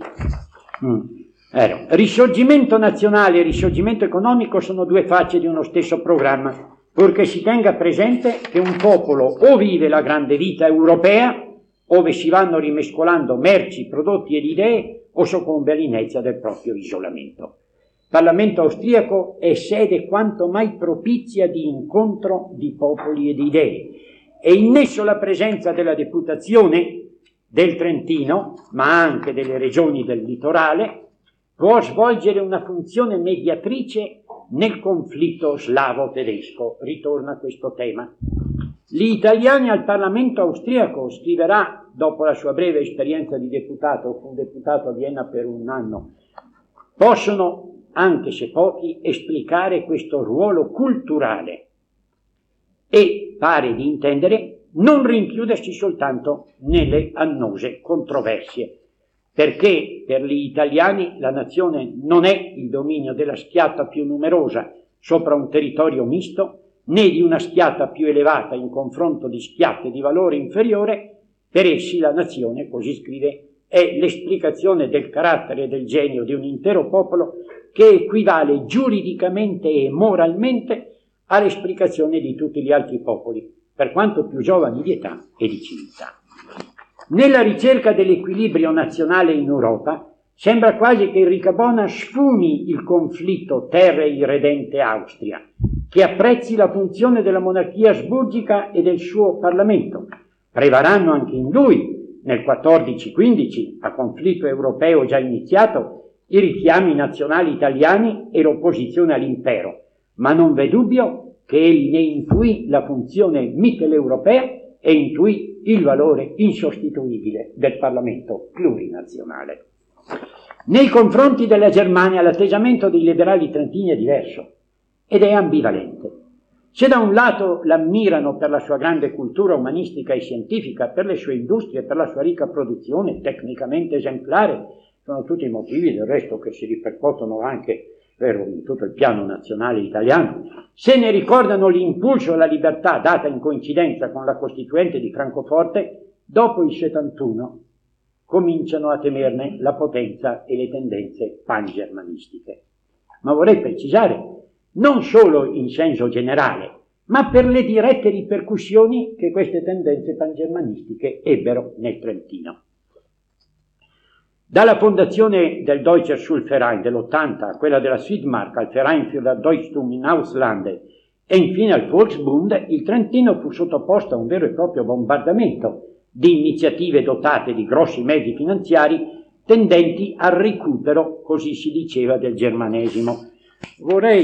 Risorgimento nazionale e risorgimento economico sono due facce di uno stesso programma, purché si tenga presente che un popolo o vive la grande vita europea, ove si vanno rimescolando merci, prodotti ed idee, o soccombe all'inezia del proprio isolamento. Il Parlamento austriaco è sede quanto mai propizia di incontro di popoli e di idee, e in esso la presenza della Deputazione del Trentino, ma anche delle regioni del litorale, può svolgere una funzione mediatrice nel conflitto slavo-tedesco. Ritorna a questo tema. Gli italiani al Parlamento austriaco, scriverà dopo la sua breve esperienza di deputato, fu deputato a Vienna per un anno, possono, anche se pochi, esplicare questo ruolo culturale e, pare di intendere, non rinchiudersi soltanto nelle annose controversie, perché per gli italiani la nazione non è il dominio della schiatta più numerosa sopra un territorio misto, né di una schiatta più elevata in confronto di schiatte di valore inferiore. Per essi la nazione, così scrive, è l'esplicazione del carattere e del genio di un intero popolo che equivale giuridicamente e moralmente all'esplicazione di tutti gli altri popoli, per quanto più giovani di età e di civiltà. Nella ricerca dell'equilibrio nazionale in Europa sembra quasi che Enrico Bona sfumi il conflitto terra-irredente-Austria, che apprezzi la funzione della monarchia asburgica e del suo Parlamento. Prevarranno anche in lui, nel 14-15, a conflitto europeo già iniziato, i richiami nazionali italiani e l'opposizione all'impero, ma non v'è dubbio che egli ne intuì la funzione mitteleuropea e intuì il valore insostituibile del Parlamento plurinazionale. Nei confronti della Germania l'atteggiamento dei liberali trentini è diverso ed è ambivalente. Se da un lato l'ammirano per la sua grande cultura umanistica e scientifica, per le sue industrie, per la sua ricca produzione tecnicamente esemplare, sono tutti motivi del resto che si ripercuotono anche in tutto il piano nazionale italiano, se ne ricordano l'impulso alla libertà data in coincidenza con la Costituente di Francoforte, dopo il 71 cominciano a temerne la potenza e le tendenze pangermanistiche. Ma vorrei precisare, non solo in senso generale, ma per le dirette ripercussioni che queste tendenze pangermanistiche ebbero nel Trentino. Dalla fondazione del Deutscher Schulverein dell'80 a quella della Südmark al Verein für das Deutschtum in Auslande e infine al Volksbund, il Trentino fu sottoposto a un vero e proprio bombardamento di iniziative dotate di grossi mezzi finanziari tendenti al recupero, così si diceva, del germanesimo. Vorrei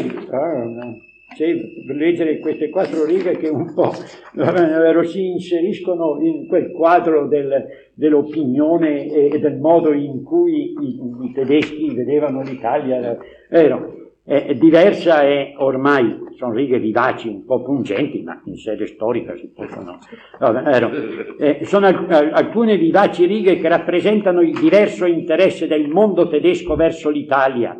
leggere queste 4 righe che un po' si inseriscono in quel quadro dell'opinione e del modo in cui i tedeschi vedevano l'Italia. Diversa è ormai, sono righe vivaci, un po' pungenti, ma in sede storica si possono. Sono alcune vivaci righe che rappresentano il diverso interesse del mondo tedesco verso l'Italia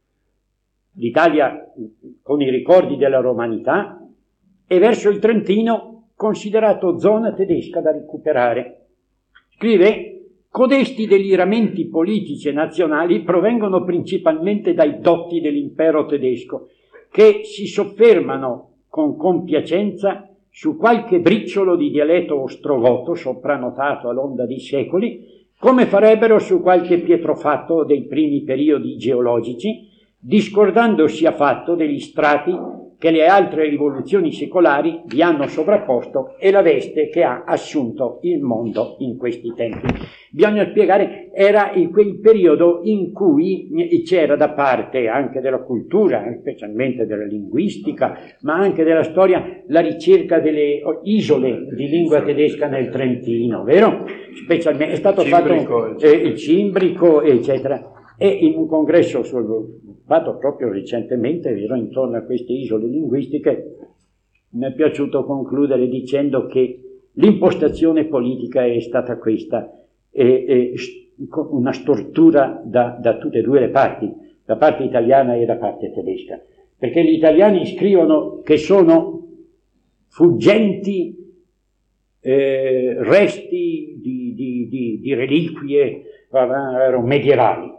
con i ricordi della romanità, e verso il Trentino considerato zona tedesca da recuperare. Scrive: codesti deliramenti politici e nazionali provengono principalmente dai dotti dell'impero tedesco, che si soffermano con compiacenza su qualche briciolo di dialetto ostrogoto sopranotato all'onda dei secoli, come farebbero su qualche pietrofatto dei primi periodi geologici, discordandosi affatto degli strati che le altre rivoluzioni secolari vi hanno sovrapposto e la veste che ha assunto il mondo in questi tempi. Bisogna spiegare, era in quel periodo in cui c'era da parte anche della cultura, specialmente della linguistica, ma anche della storia, la ricerca delle isole di lingua tedesca nel Trentino, vero? Specialmente è stato fatto il Cimbrico, eccetera. E in un congresso fatto proprio recentemente, vero, intorno a queste isole linguistiche, mi è piaciuto concludere dicendo che l'impostazione politica è stata questa, una stortura da tutte e due le parti, da parte italiana e da parte tedesca, perché gli italiani scrivono che sono fuggenti resti di reliquie medievali.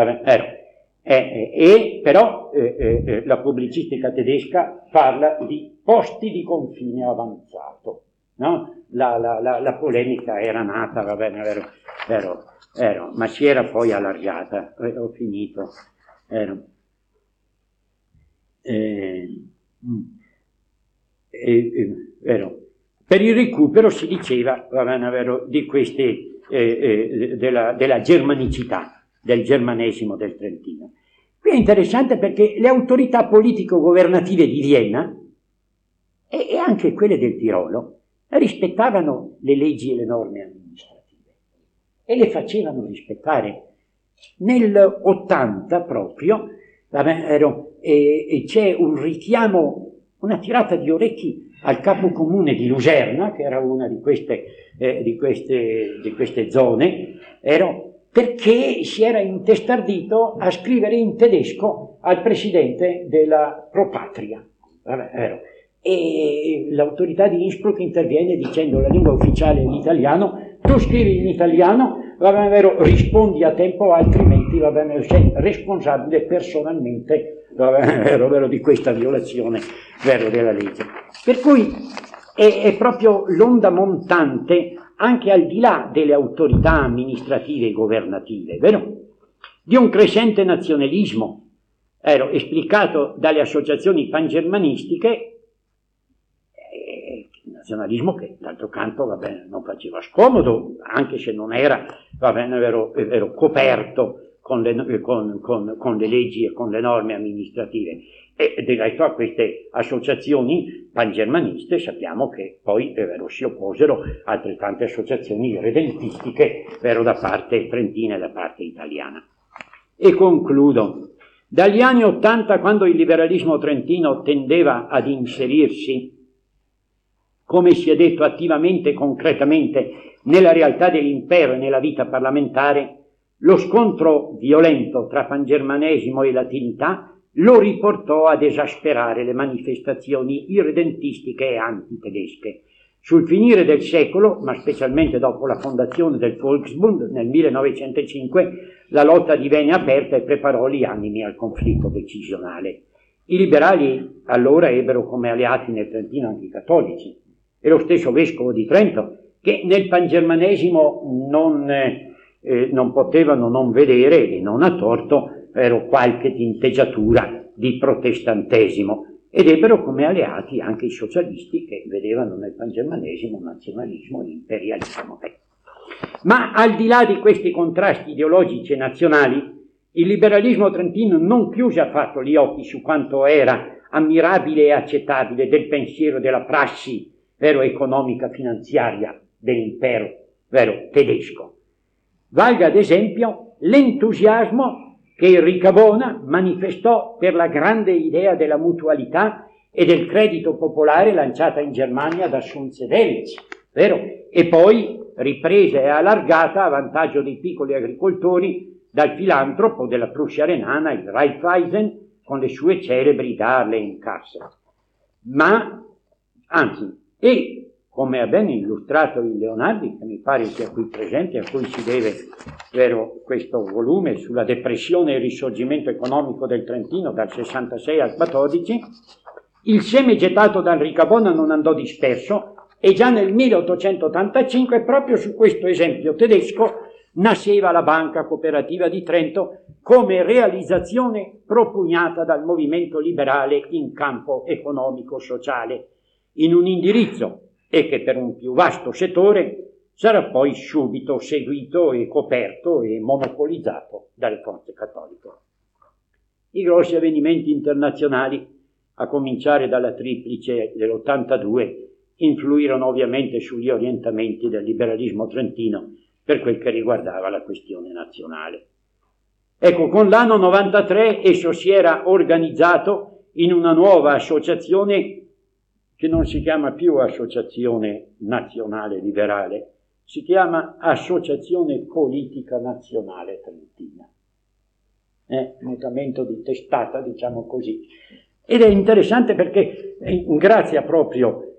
Però la pubblicistica tedesca parla di posti di confine avanzato, no? La polemica era nata, va bene, ma si era poi allargata. Ho finito. Per il recupero si diceva, va bene, di queste della germanicità, del germanesimo del Trentino. Qui è interessante perché le autorità politico-governative di Vienna e anche quelle del Tirolo rispettavano le leggi e le norme amministrative e le facevano rispettare. Nel 80 proprio c'è un richiamo, una tirata di orecchi al capo comune di Luserna, che era una di queste zone, perché si era intestardito a scrivere in tedesco al presidente della Pro Patria. e l'autorità di Innsbruck interviene dicendo: la lingua ufficiale è l'italiano, tu scrivi in italiano, va bene, vero, rispondi a tempo, altrimenti va bene, sei responsabile personalmente, va bene, vero, di questa violazione, vero, della legge. Per cui è proprio l'onda montante anche al di là delle autorità amministrative e governative, vero? Di un crescente nazionalismo, esplicato dalle associazioni pangermanistiche, nazionalismo che d'altro canto, va bene, non faceva scomodo, anche se non era, va bene, vero, coperto con le leggi e con le norme amministrative. E del resto a queste associazioni pangermaniste sappiamo che poi si opposero altrettante associazioni redentistiche, da parte trentina e da parte italiana. E concludo. Dagli anni '80, quando il liberalismo trentino tendeva ad inserirsi, come si è detto, attivamente e concretamente nella realtà dell'impero e nella vita parlamentare, lo scontro violento tra pangermanesimo e latinità lo riportò ad esasperare le manifestazioni irredentistiche e antitedesche. Sul finire del secolo, ma specialmente dopo la fondazione del Volksbund nel 1905, la lotta divenne aperta e preparò gli animi al conflitto decisionale. I liberali allora ebbero come alleati nel Trentino anche i cattolici, e lo stesso vescovo di Trento, che nel pangermanesimo non potevano non vedere, e non a torto, qualche tinteggiatura di protestantesimo, ed ebbero come alleati anche i socialisti, che vedevano nel pangermanesimo nazionalismo e imperialismo. Ma al di là di questi contrasti ideologici e nazionali, il liberalismo trentino non chiuse affatto gli occhi su quanto era ammirabile e accettabile del pensiero della prassi economica finanziaria dell'impero tedesco. Valga ad esempio l'entusiasmo che Ricabona manifestò per la grande idea della mutualità e del credito popolare lanciata in Germania da Sunzedelic, e poi ripresa e allargata a vantaggio dei piccoli agricoltori dal filantropo della Prussia renana, il Raiffeisen, con le sue celebri Darlehen-Kasse. E come ha ben illustrato il Leonardi, che mi pare sia qui presente, a cui si deve questo volume sulla depressione e il risorgimento economico del Trentino dal 66 al 14, il seme gettato dal Ricabona non andò disperso, e già nel 1885, proprio su questo esempio tedesco, nasceva la Banca Cooperativa di Trento come realizzazione propugnata dal movimento liberale in campo economico-sociale, in un indirizzo e che per un più vasto settore sarà poi subito seguito e coperto e monopolizzato dalle forze cattoliche. I grossi avvenimenti internazionali, a cominciare dalla Triplice dell'82, influirono ovviamente sugli orientamenti del liberalismo trentino per quel che riguardava la questione nazionale. Con l'anno 93 esso si era organizzato in una nuova associazione che non si chiama più Associazione Nazionale Liberale, si chiama Associazione Politica Nazionale Trentina. Mutamento di testata, diciamo così. Ed è interessante perché, grazie proprio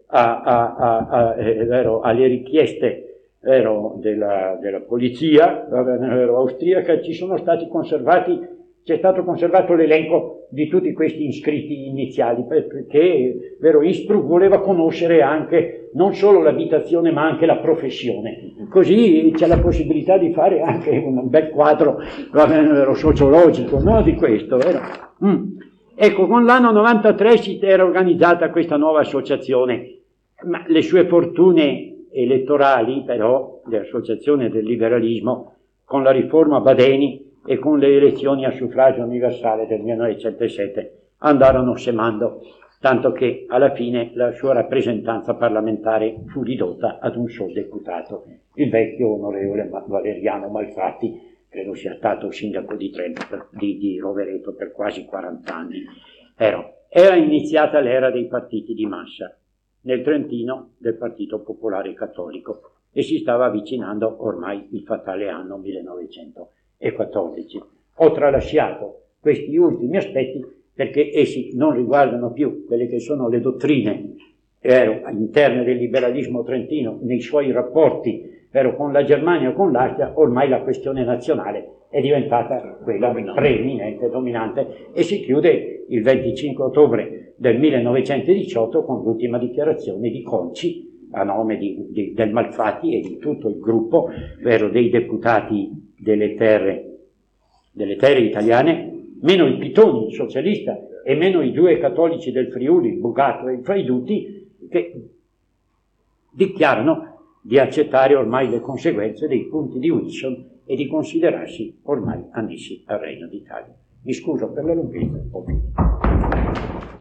alle richieste della polizia austriaca, c'è stato conservato l'elenco di tutti questi iscritti iniziali, perché Innsbruck voleva conoscere anche non solo l'abitazione ma anche la professione, così c'è la possibilità di fare anche un bel quadro sociologico, no, di questo, vero? Con l'anno 93 si era organizzata questa nuova associazione, ma le sue fortune elettorali però, dell'associazione del liberalismo, con la riforma Badeni e con le elezioni a suffragio universale del 1907 andarono semando, tanto che alla fine la sua rappresentanza parlamentare fu ridotta ad un sol deputato, il vecchio onorevole Valeriano Malfatti, credo sia stato sindaco di Trento, di Rovereto per quasi 40 anni. Era iniziata l'era dei partiti di massa, nel Trentino del Partito Popolare Cattolico, e si stava avvicinando ormai il fatale anno 1914. Ho tralasciato questi ultimi aspetti perché essi non riguardano più quelle che sono le dottrine interne del liberalismo trentino nei suoi rapporti con la Germania o con l'Austria. Ormai la questione nazionale è diventata quella preeminente, dominante, e si chiude il 25 ottobre del 1918 con l'ultima dichiarazione di Conci a nome del Malfatti e di tutto il gruppo, ovvero dei deputati delle terre italiane, meno il Pitoni, il socialista, e meno i due cattolici del Friuli, il Bugato e il Fraiduti, che dichiarano di accettare ormai le conseguenze dei punti di Wilson e di considerarsi ormai annessi al Regno d'Italia. Mi scuso per la lunghezza, ho finito.